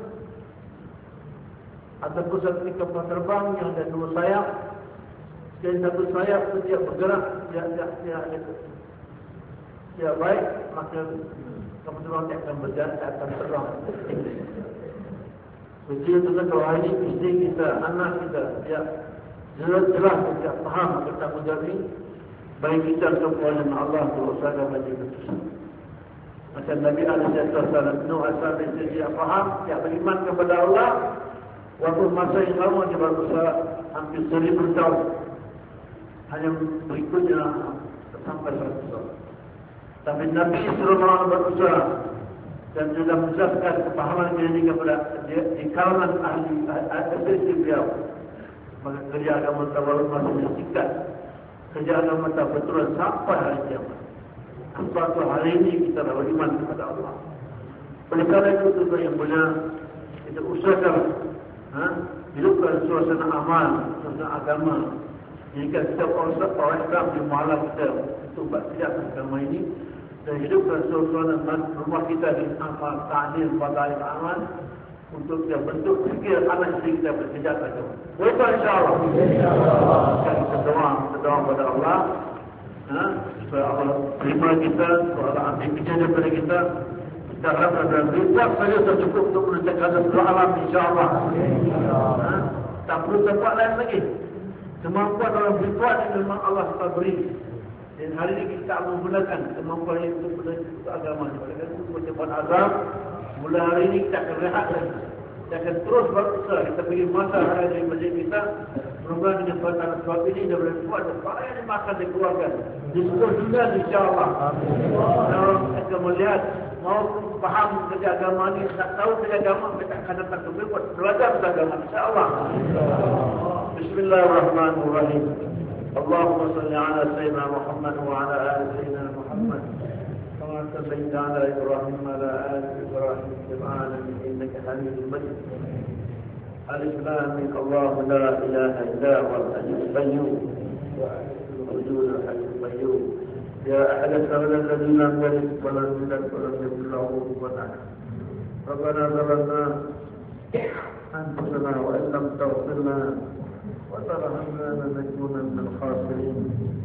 Ataupun satu kapal terbang yang ada dua sayap, dan satu sayap itu dia bergerak, dia dia dia, dia, dia baik, maka kapal terbang dia akan berjalan, dia akan terbang. Begitu juga kalau hari ini isteri kita, anak kita, dia jelas-jelas dia faham akan tanggungjawab ini, baik kita kepada Allah berusaha bagi kita. Macam Nabi alaihi wasallam, Nuh alaihi dia faham, dia beriman kepada Allah. Waktu masa yang lama dia berusaha hampir seribu tahun. Hanya berikutnya sampai seratus tahun. Tapi Nabi sallallahu alaihi wasallam berusaha dan sudah menjelaskan kepahaman ini kepada dia di kalangan ahli ahli beliau. Maka kerja agama tawarud masih singkat. Kerja agama tawarud sampai hari kiamat. Sampai hari ini kita dah beriman kepada Allah. Oleh kerana itu tuan yang benar, kita usahakan ha, hidupkan suasana aman, suasana agama. Jika kita orang Islam di malam kita untuk tidak agama ini, dan hidupkan suasana rumah kita di amal ta'lim fadail aman untuk kita bentuk fikir anak isteri kita bekerja agama. Boleh insya-Allah. Insya-Allah. Kita doa, kita doa kepada Allah, ha, supaya Allah terima kita, supaya Allah ambil kerja daripada kita. Kita harapkan dalam berbuat saja sudah cukup untuk menunjukkan seluruh alam insya-Allah. Ha, tak perlu tempat lain lagi. Kemampuan dalam berbuat yang memang Allah telah beri. Dan hari ini kita akan menggunakan kemampuan itu untuk untuk agama. Oleh kerana itu macam azam, mulai hari ini kita akan rehat lagi. Kita akan terus berusaha. Kita beri masa hari dari masjid kita. Mudah-mudahan dengan perkataan sebab ini dia boleh buat dan apa yang dimakan dikeluarkan di seluruh dunia insya-Allah. Orang akan melihat, mau faham kerja agama ini, nak tahu kerja agama, mereka akan datang ke berbuat belajar kerja agama insya-Allah. Bismillahirrahmanirrahim. Allahumma salli ala sayyidina Muhammad wa ala ali sayyidina Muhammad kama sallaita ala Ibrahim wa ala ali Ibrahim fil alamin innaka Hamidum Majid. Alif Lam Mim. Allahu la ilaha illa huwal hayyul qayyum wa ahadul wujud al hayyul qayyum. Ya ahad as-samad alladhi lam yalid wa lam yulad wa lam yakul lahu kufuwan ahad. Rabbana zalamna anfusana wa in lam taghfir lana وترحمنا لنكونن من الخاسرين.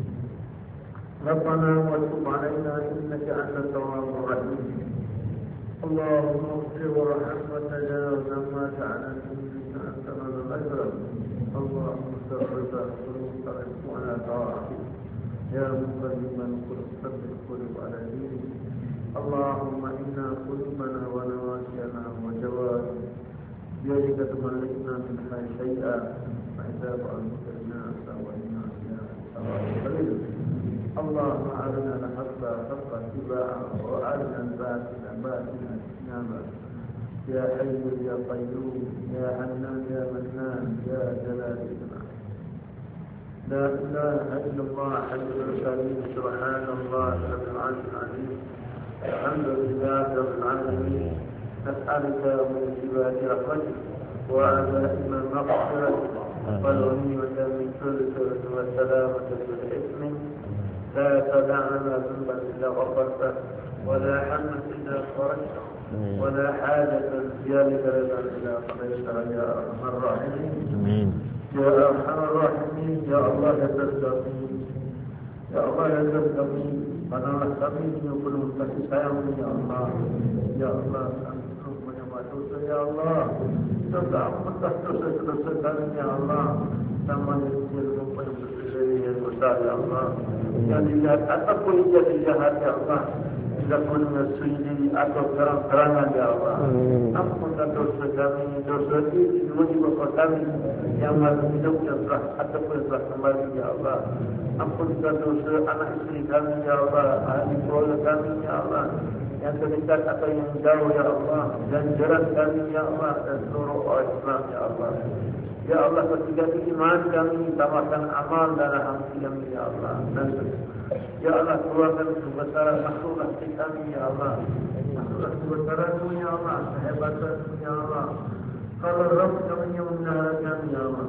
ربنا وتب علينا انك انت التواب الرحيم. اللهم اغفر وارحم وتجاوز عما فعلنا انك انت الاجر. اللهم استغفر ذنوبنا وعلى طاعتك يا مقلب القلوب ثبت القلوب على دينك. اللهم انا قلوبنا ونواسينا وجوارحنا بيدك تملكنا منها شيئا فإذا فعلت الناس والناس قليل. اللهم أرنا الحق حق اتباعا وأرنا الباطل باطلا اجتنابا. يا حي يا قيوم يا حنان يا منان يا جلال الجلال. لا إله إلا الله حي الكريم. سبحان الله رب العرش العظيم. الحمد لله رب العالمين. نسألك من جبال رحمتك وعزائم مغفرتك والغنيمة من كل سوء والسلامة من إثم لا تدع لنا ذنبا إلا غفرته ولا حما إلا فرجته ولا حاجة زيادة لنا إلا قضيتها يا أرحم الراحمين يا أرحم الراحمين يا الله يا الرحيم يا الله يا الرحيم Padalah kami yang penuh kasih sayang ya Allah. Ya Allah, kami penuh menyembah dosa ya Allah. Serta ampunilah dosa-dosa kami ya Allah. Namanya dia mempunyai dosa yang besar ya Allah. Yang dilihat ataupun jadi jahat ya Allah. Tidak pun sendiri atau terang-terangan ya Allah. Ampunlah dosa kami, dosa ini menuju bapa kami yang masih hidup dan telah ataupun telah kembali ya Allah. Ampunlah dosa anak istri kami ya Allah, ahli keluarga kami ya Allah, yang terdekat atau yang jauh ya Allah, dan jalan kami ya Allah dan seluruh orang Islam ya Allah. Ya Allah, pertigaan iman kami, tambahkan amal dan hati kami ya Allah. Dan ya Allah, keluarkan kebesaran makhluk hati kami ya Allah. Makhluk kebesaran-Mu ya Allah, kehebatan-Mu ya Allah. Kalau Rabb kami yang memelihara ya Allah.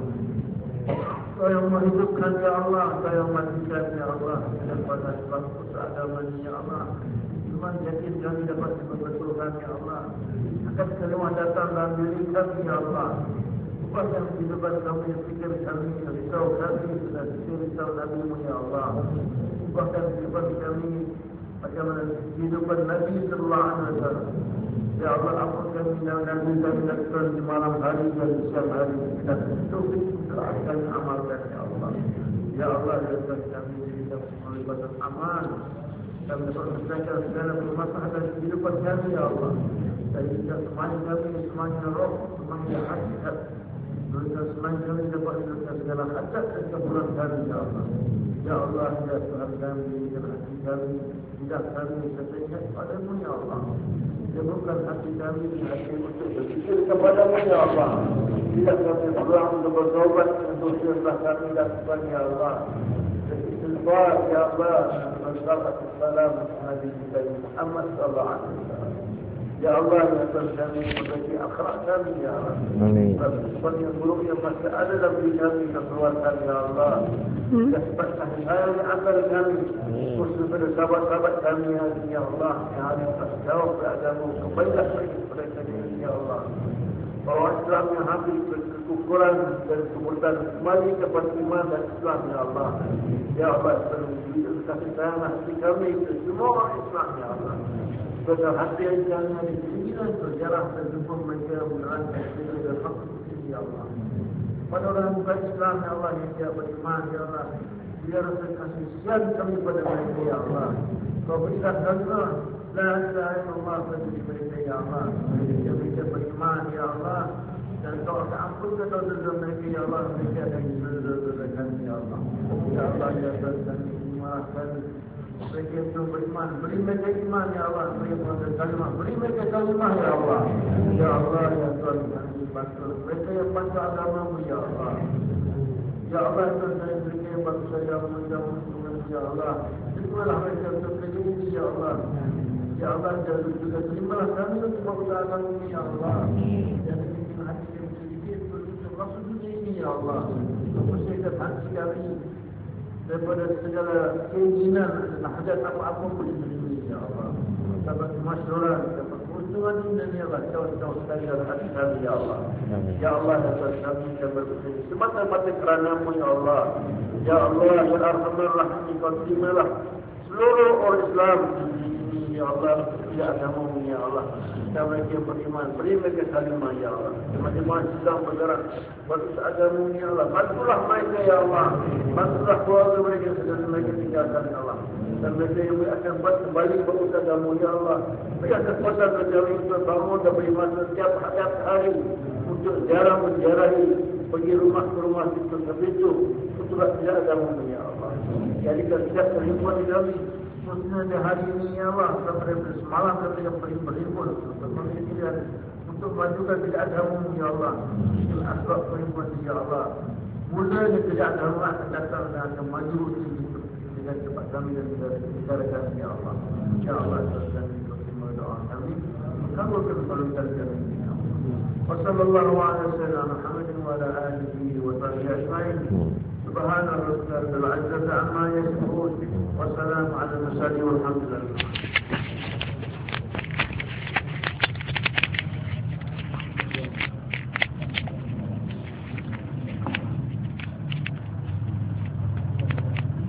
Kau yang menghidupkan ya Allah, Kau yang matikan ya Allah. Dan pada sebab keagamaan ya Allah, iman yakin kami dapat diperbetulkan ya Allah. Akan kelimah datang dalam diri kami ya Allah. Ubahkan kehidupan kami, fikir kami, risau kami, dan risau Nabi-Mu ya Allah. Ubahkan kehidupan kami, bagaimana kehidupan Nabi Sallallahu Alaihi Wasallam. Ya Allah, ampunkan bina Nabi kami lakukan di malam hari dan di siang hari. Dan taufik untuk akan amalkan ya Allah. Ya Allah, jadikan kami diberikan pelibatan aman. Kami dapat menyelesaikan segala permasalahan dan kehidupan kami ya Allah. Dan jika semuanya kami, semuanya roh, semuanya hati-hati. Berikan semuanya kami dapat menyelesaikan segala hajat dan kebutuhan kami ya Allah. Ya Allah, ya Tuhan kami, berikan hati kami, lidah kami, sesuai padamu ya Allah. Jadikan hati kami di hati untuk berfikir kepada-Mu ya Allah. Tidak kami pulang untuk bertobat untuk dosa kami lakukan ya Allah. Istighfar ya Allah. Wassalatu wassalamu ala Nabi Muhammad sallallahu alaihi wasallam. Ya Allah, ya Tuhan kami, perbaiki akhlak kami ya Allah. Amin. Sebab yang buruk yang masih ada dalam diri kami, kita keluarkan ya Allah. Ya sebab kasih sayang yang antara kami, khusus pada sahabat-sahabat kami ya Allah, yang harus jauh beragama, kembalilah mereka ya Allah. Bahawa Islam yang habis kekukuran dan kemudian kembali kepada iman dan Islam ya Allah. Ya Allah, selalu kasih sayang hati kami ke semua orang Islam ya Allah. Sebab hati yang jangan dikira berjarah dan jumpa mereka menerangkan diri dan hak ya Allah. Pada orang bukan Islam ya Allah yang dia beriman ya Allah, biar rasa kasih sayang kami pada mereka ya Allah. Kau berikan doa la ilaha illallah bagi mereka ya Allah. Mereka mereka beriman ya Allah, dan Kau akan ampunkan dosa-dosa mereka ya Allah. Mereka dan dosa-dosa kami ya Allah. Ya Allah, ya Tuhan, maafkan mereka yang beriman, beri mereka iman ya Allah. Beri mereka kalimah, beri mereka kalimah ya Allah. Ya Allah, ya Tuhan, kami bantu mereka yang bantu agama-Mu ya Allah. Ya Allah, ya Tuhan, mereka yang bantu saya menjaga ya Allah. Terimalah mereka untuk kerja ini ya Allah. Ya Allah, jangan juga terimalah kami untuk bantu agama-Mu ya Allah. Jangan bikin hati kami sedikit untuk masuk dunia ini ya Allah. Membersihkan hati kami daripada segala keinginan dan hajat apa-apa pun di dunia ya Allah. Dapat kemasyhuran, dapat keuntungan di dunia Allah. Jauh-jauh sekali dalam hati kami ya Allah. Ya Allah, ya Tuhan kami yang berdoa semata-mata kerana-Mu ya Allah. Ya Allah, ya Arhamar Rahimin, Kau terimalah seluruh orang Islam di sini ya Allah. Ya agama-Mu ya Allah. Dan mereka yang beriman, beri mereka kalimah ya Allah. Teman-teman sedang bergerak berdoa agama-Mu ya Allah. Bantulah mereka ya Allah. Bantulah keluarga mereka yang sedang mereka tinggalkan ya Allah. Dan mereka yang akan buat kembali berdoa agama-Mu ya Allah. Berikan kekuatan kami untuk bangun dan beriman setiap hari untuk jarang-menjarahi, pergi rumah ke rumah itu terbentuk untuk tidak agama-Mu ya Allah. Jadikan setiap perhimpunan kami khususnya hari ini ya Allah, sampai semalam kami yang berhimpun untuk memikirkan untuk majukan tidak agama-Mu ya Allah. Itu asbab perhimpunan ya Allah. Mulanya tidak agama akan datang dan akan maju dengan cepat kami dan negara kami ya Allah. Ya Allah, dan doa kami, kabulkan permintaan kami. Wassallallahu ala sayyidina Muhammadin wa ala alihi wa sahbihi ajma'in. Subhana rabbika rabbil izzati amma yasifun wa salamun ala al-mursalin walhamdulillah.